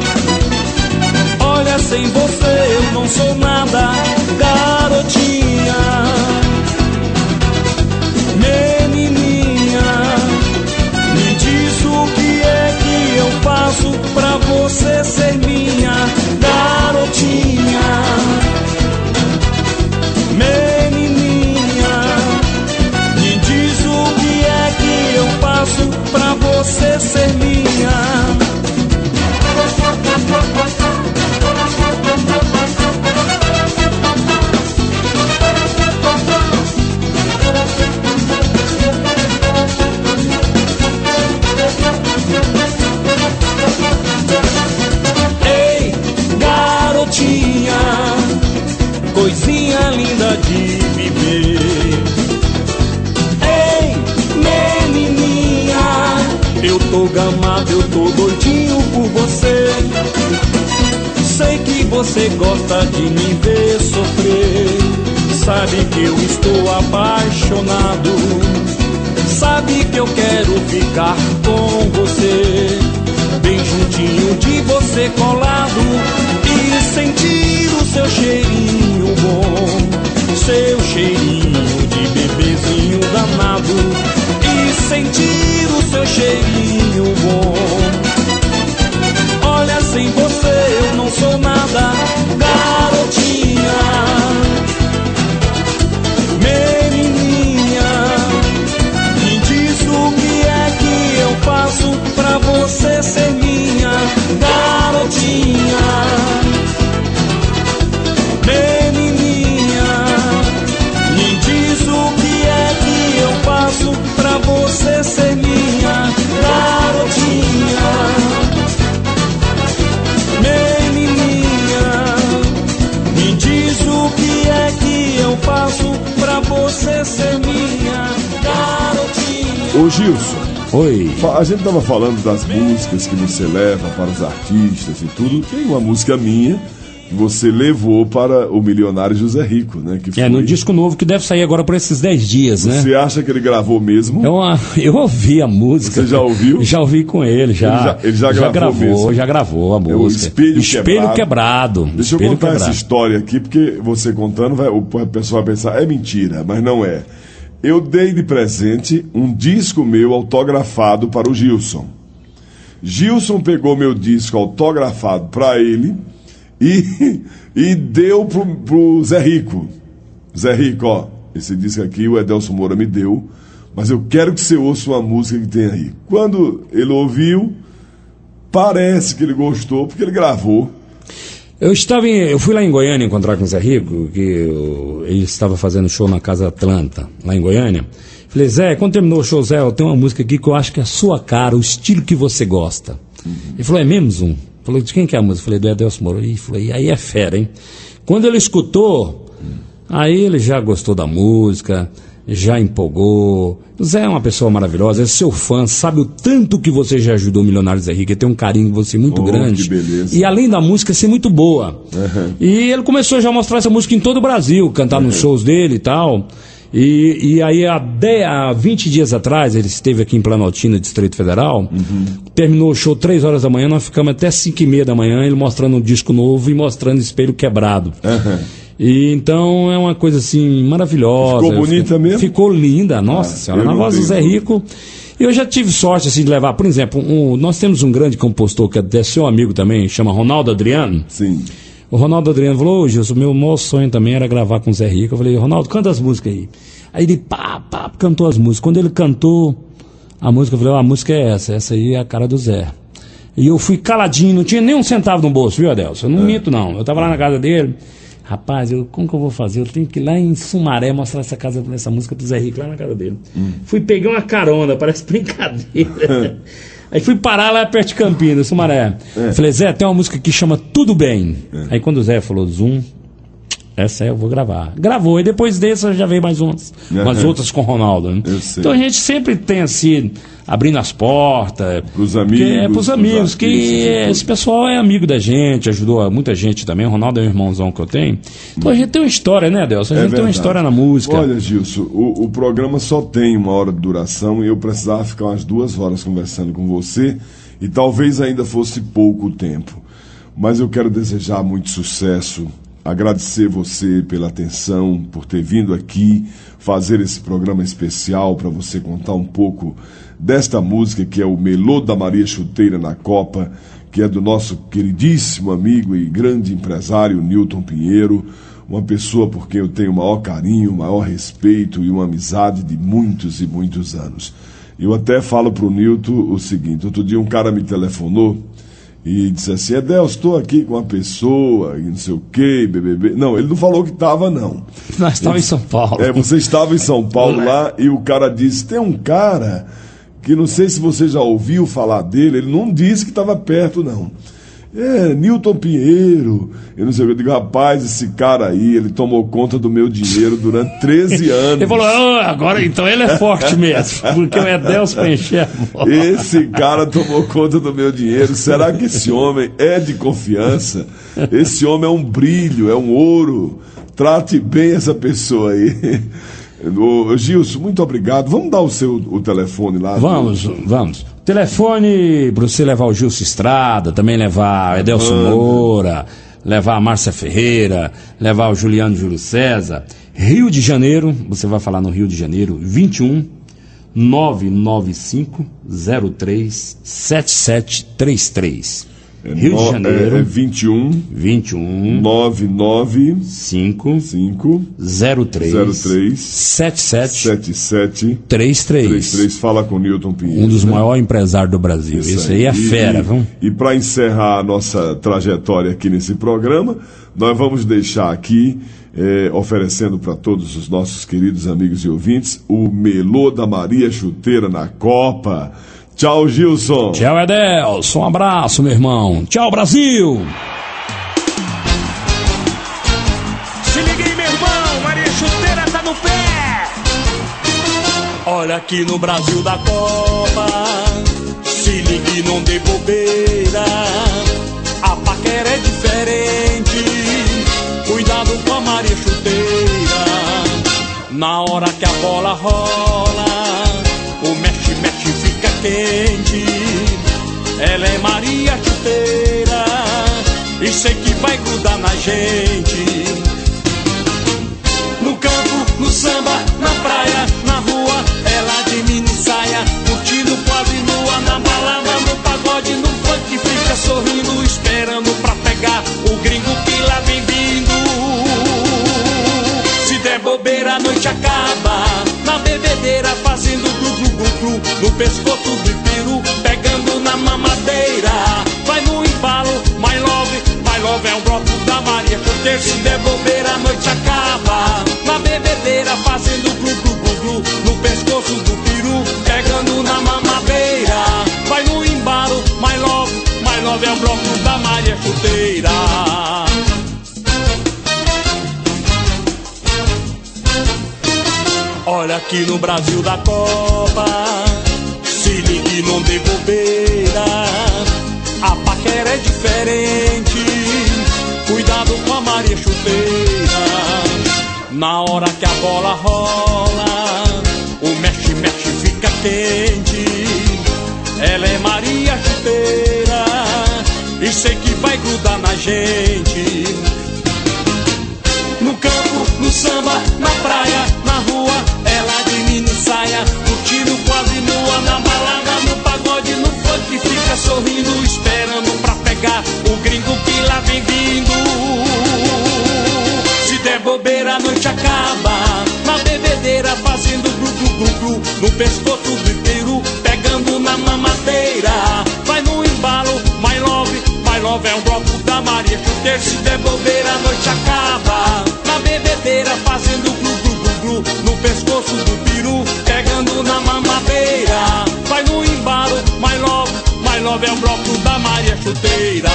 Olha, sem você eu não sou nada, garotinha, menininha, me diz o que é que eu faço pra você ser minha, garotinha, menininha, me diz o que é que eu faço pra você ser minha. você gosta de me ver sofrer. Sabe que eu estou apaixonado. Sabe que eu quero ficar com você, bem juntinho de você colado, e sentir o seu cheirinho bom, seu cheirinho de bebezinho danado, e sentir o seu cheirinho bom. Olha, sem você eu não sou nada, garotinha, menininha, me diz o que é que eu faço pra você ser minha, garotinha, menininha, me diz o que é que eu faço pra você ser minha, garotinha, menininha, me diz o que é que eu faço pra você ser minha, garotinha. Ô Gilson, Oi. a gente tava falando das músicas que você leva para os artistas e tudo. Tem uma música minha que você levou para o milionário José Rico, né? Que foi... É, no disco novo que deve sair agora por esses dez dias, né? Você acha que ele gravou mesmo? Eu, eu ouvi a música. Você já ouviu? Já ouvi com ele, já. Ele já, ele já, já gravou, gravou mesmo. Já gravou a música. É o Espelho, Espelho Quebrado. Quebrado. Deixa Espelho eu contar Quebrado. essa história aqui, porque você contando, vai, o pessoal vai pensar, é mentira, mas não é. Eu dei de presente um disco meu autografado para o Gilson. Gilson pegou meu disco autografado para ele e, e deu pro, pro Zé Rico. Zé Rico, ó, esse disco aqui o Edelson Moura me deu, mas eu quero que você ouça uma música que tem aí. Quando ele ouviu, parece que ele gostou, porque ele gravou. Eu estava em, eu fui lá em Goiânia encontrar com o Zé Rico, que eu, ele estava fazendo show na Casa Atlanta, lá em Goiânia. Falei, Zé, quando terminou o show, Zé, eu tenho uma música aqui que eu acho que é a sua cara, o estilo que você gosta. Uhum. Ele falou, é mesmo, Zum? Falei, de quem que é a música? Falei, do Edelson Moura. E falei, aí é fera, hein? Quando ele escutou, aí ele já gostou da música, já empolgou. O Zé é uma pessoa maravilhosa, é seu fã, sabe o tanto que você já ajudou o milionário Zé Rico, ele tem um carinho por você muito oh, grande. Que beleza. E além da música ser muito boa. Uhum. E ele começou já a mostrar essa música em todo o Brasil, cantar uhum. nos shows dele e tal. E, e aí há, dez, há vinte dias atrás, ele esteve aqui em Planaltina, Distrito Federal, uhum. terminou o show três horas da manhã, nós ficamos até cinco e meia da manhã, ele mostrando um disco novo e mostrando Espelho Quebrado. Uhum. E então é uma coisa assim maravilhosa. Ficou bonita ficou, mesmo? Ficou linda, nossa ah, senhora, na voz do Zé Rico. Eu já tive sorte assim de levar, por exemplo, um, nós temos um grande compositor que é seu amigo também, chama Ronaldo Adriano. Sim. O Ronaldo Adriano falou, ô Gilson, meu maior sonho também era gravar com o Zé Rico. Eu falei, Ronaldo, canta as músicas aí. Aí ele pá, pá, cantou as músicas. Quando ele cantou a música, eu falei, oh, a música é essa, essa aí é a cara do Zé. E eu fui caladinho, não tinha nem um centavo no bolso, viu, Adelson? Eu não é. minto, não. Eu tava lá na casa dele, rapaz, eu, como que eu vou fazer? Eu tenho que ir lá em Sumaré mostrar essa, casa, essa música pro Zé Rico, lá na casa dele. Hum. Fui pegar uma carona, parece brincadeira. Aí fui parar lá perto de Campinas, Sumaré. É. Falei, Zé, tem uma música que chama Tudo Bem. É. Aí quando o Zé falou, Zum, essa eu vou gravar. Gravou, e depois dessa já veio mais umas, uhum. umas outras com o Ronaldo. Né? Então a gente sempre tem assim, abrindo as portas. Pros amigos. Que, é, pros amigos, que esse pessoal é amigo da gente, ajudou muita gente também. O Ronaldo é um irmãozão que eu tenho. Então a gente tem uma história, né, Adelson? A gente é tem uma história na música. Olha, Gilson, o, o programa só tem uma hora de duração e eu precisava ficar umas duas horas conversando com você e talvez ainda fosse pouco tempo. Mas eu quero desejar muito sucesso. Agradecer você pela atenção, por ter vindo aqui fazer esse programa especial para você contar um pouco desta música que é o Melô da Maria Chuteira na Copa, que é do nosso queridíssimo amigo e grande empresário Newton Pinheiro, uma pessoa por quem eu tenho o maior carinho, o maior respeito e uma amizade de muitos e muitos anos. Eu até falo para o Newton o seguinte, outro dia um cara me telefonou e disse assim, Edelson, estou aqui com uma pessoa, e não sei o que, B B B. Não, ele não falou que estava, não. Nós estávamos em São Paulo. É, você estava em São Paulo lá, e o cara disse, tem um cara que não sei se você já ouviu falar dele, ele não disse que estava perto, não. É, Nilton Pinheiro. Eu não sei o que. Eu digo, rapaz, esse cara aí, ele tomou conta do meu dinheiro durante treze anos. Ele falou, oh, agora então ele é forte mesmo, porque o Edelson encher. Esse cara tomou conta do meu dinheiro. Será que esse homem é de confiança? Esse homem é um brilho, é um ouro. Trate bem essa pessoa aí. Ô, Gilson, muito obrigado. Vamos dar o seu o telefone lá. Vamos, do... vamos. Telefone para você levar o Gilson Estrada, também levar o Edelson Mano. Moura, levar a Márcia Ferreira, levar o Juliano Júlio César. Rio de Janeiro, você vai falar no Rio de Janeiro, vinte e um, nove nove cinco, zero três, sete sete três três. É Rio no, de Janeiro. É, é vinte e um, vinte e um, nove nove cinco, cinco, zero três, zero três, sete sete, sete sete, três três. Fala com o Nilton Pinheiro. Um dos né? maiores empresários do Brasil. Isso, Isso aí. aí é fera, viu? E, e para encerrar a nossa trajetória aqui nesse programa, nós vamos deixar aqui, é, oferecendo para todos os nossos queridos amigos e ouvintes, o Melô da Maria Chuteira na Copa. Tchau, Gilson. Tchau, Edelson. Um abraço, meu irmão. Tchau, Brasil. Se liga aí, meu irmão. Maria Chuteira tá no pé. Olha aqui no Brasil da Copa. Se ligue, não dê bobeira. A paquera é diferente. Cuidado com a Maria Chuteira. Na hora que a bola rola, o mexe-mexe fica quente. Ela é Maria Chuteira e sei que vai grudar na gente. No campo, no samba, na praia, na rua, ela de mini saia, curtindo quase nua. Na balada, no pagode, no funk, fica sorrindo, esperando pra pegar o gringo que lá vem vindo. Se der bobeira, a noite acaba na bebedeira, fazendo glu glu glu glu no pescoço do peru, pegando na mamadeira. Vai no embalo, my love, my love é um bloco da Maria Chuteira. Se der bobeira, a noite acaba na bebedeira, fazendo glu glu glu glu no pescoço do peru, pegando na mamadeira. Vai no embalo, my love, my love é um bloco da Maria Chuteira. Olha aqui no Brasil da Copa, se ligue, não dê bobeira. A paquera é diferente, cuidado com a Maria Chuteira. Na hora que a bola rola, o mexe-mexe fica quente. Ela é Maria Chuteira e sei que vai grudar na gente. No campo, no samba, na praia, na rua, ela de mini saia, curtindo quase nua. Na balada, no pagode, no funk, fica sorrindo, esperando pra pegar o gringo que lá vem vindo. Se der bobeira, a noite acaba na bebedeira, fazendo glu glu glu glu no pescoço do peru, pegando na mamadeira. Vai no embalo, my love, my love é um bloco da Maria Chuteira. Se der bobeira, a noite acaba na bebedeira, fazendo glu glu glu glu no pescoço do peru, pegando na mamadeira. Vai no embalo, my love, my love é um bloco da Maria Chuteira.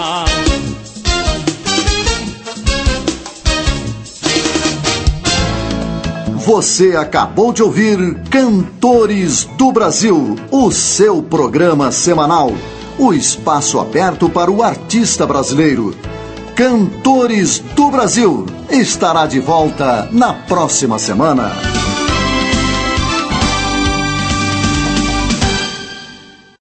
Você acabou de ouvir Cantores do Brasil, o seu programa semanal, o espaço aberto para o artista brasileiro. Cantores do Brasil estará de volta na próxima semana.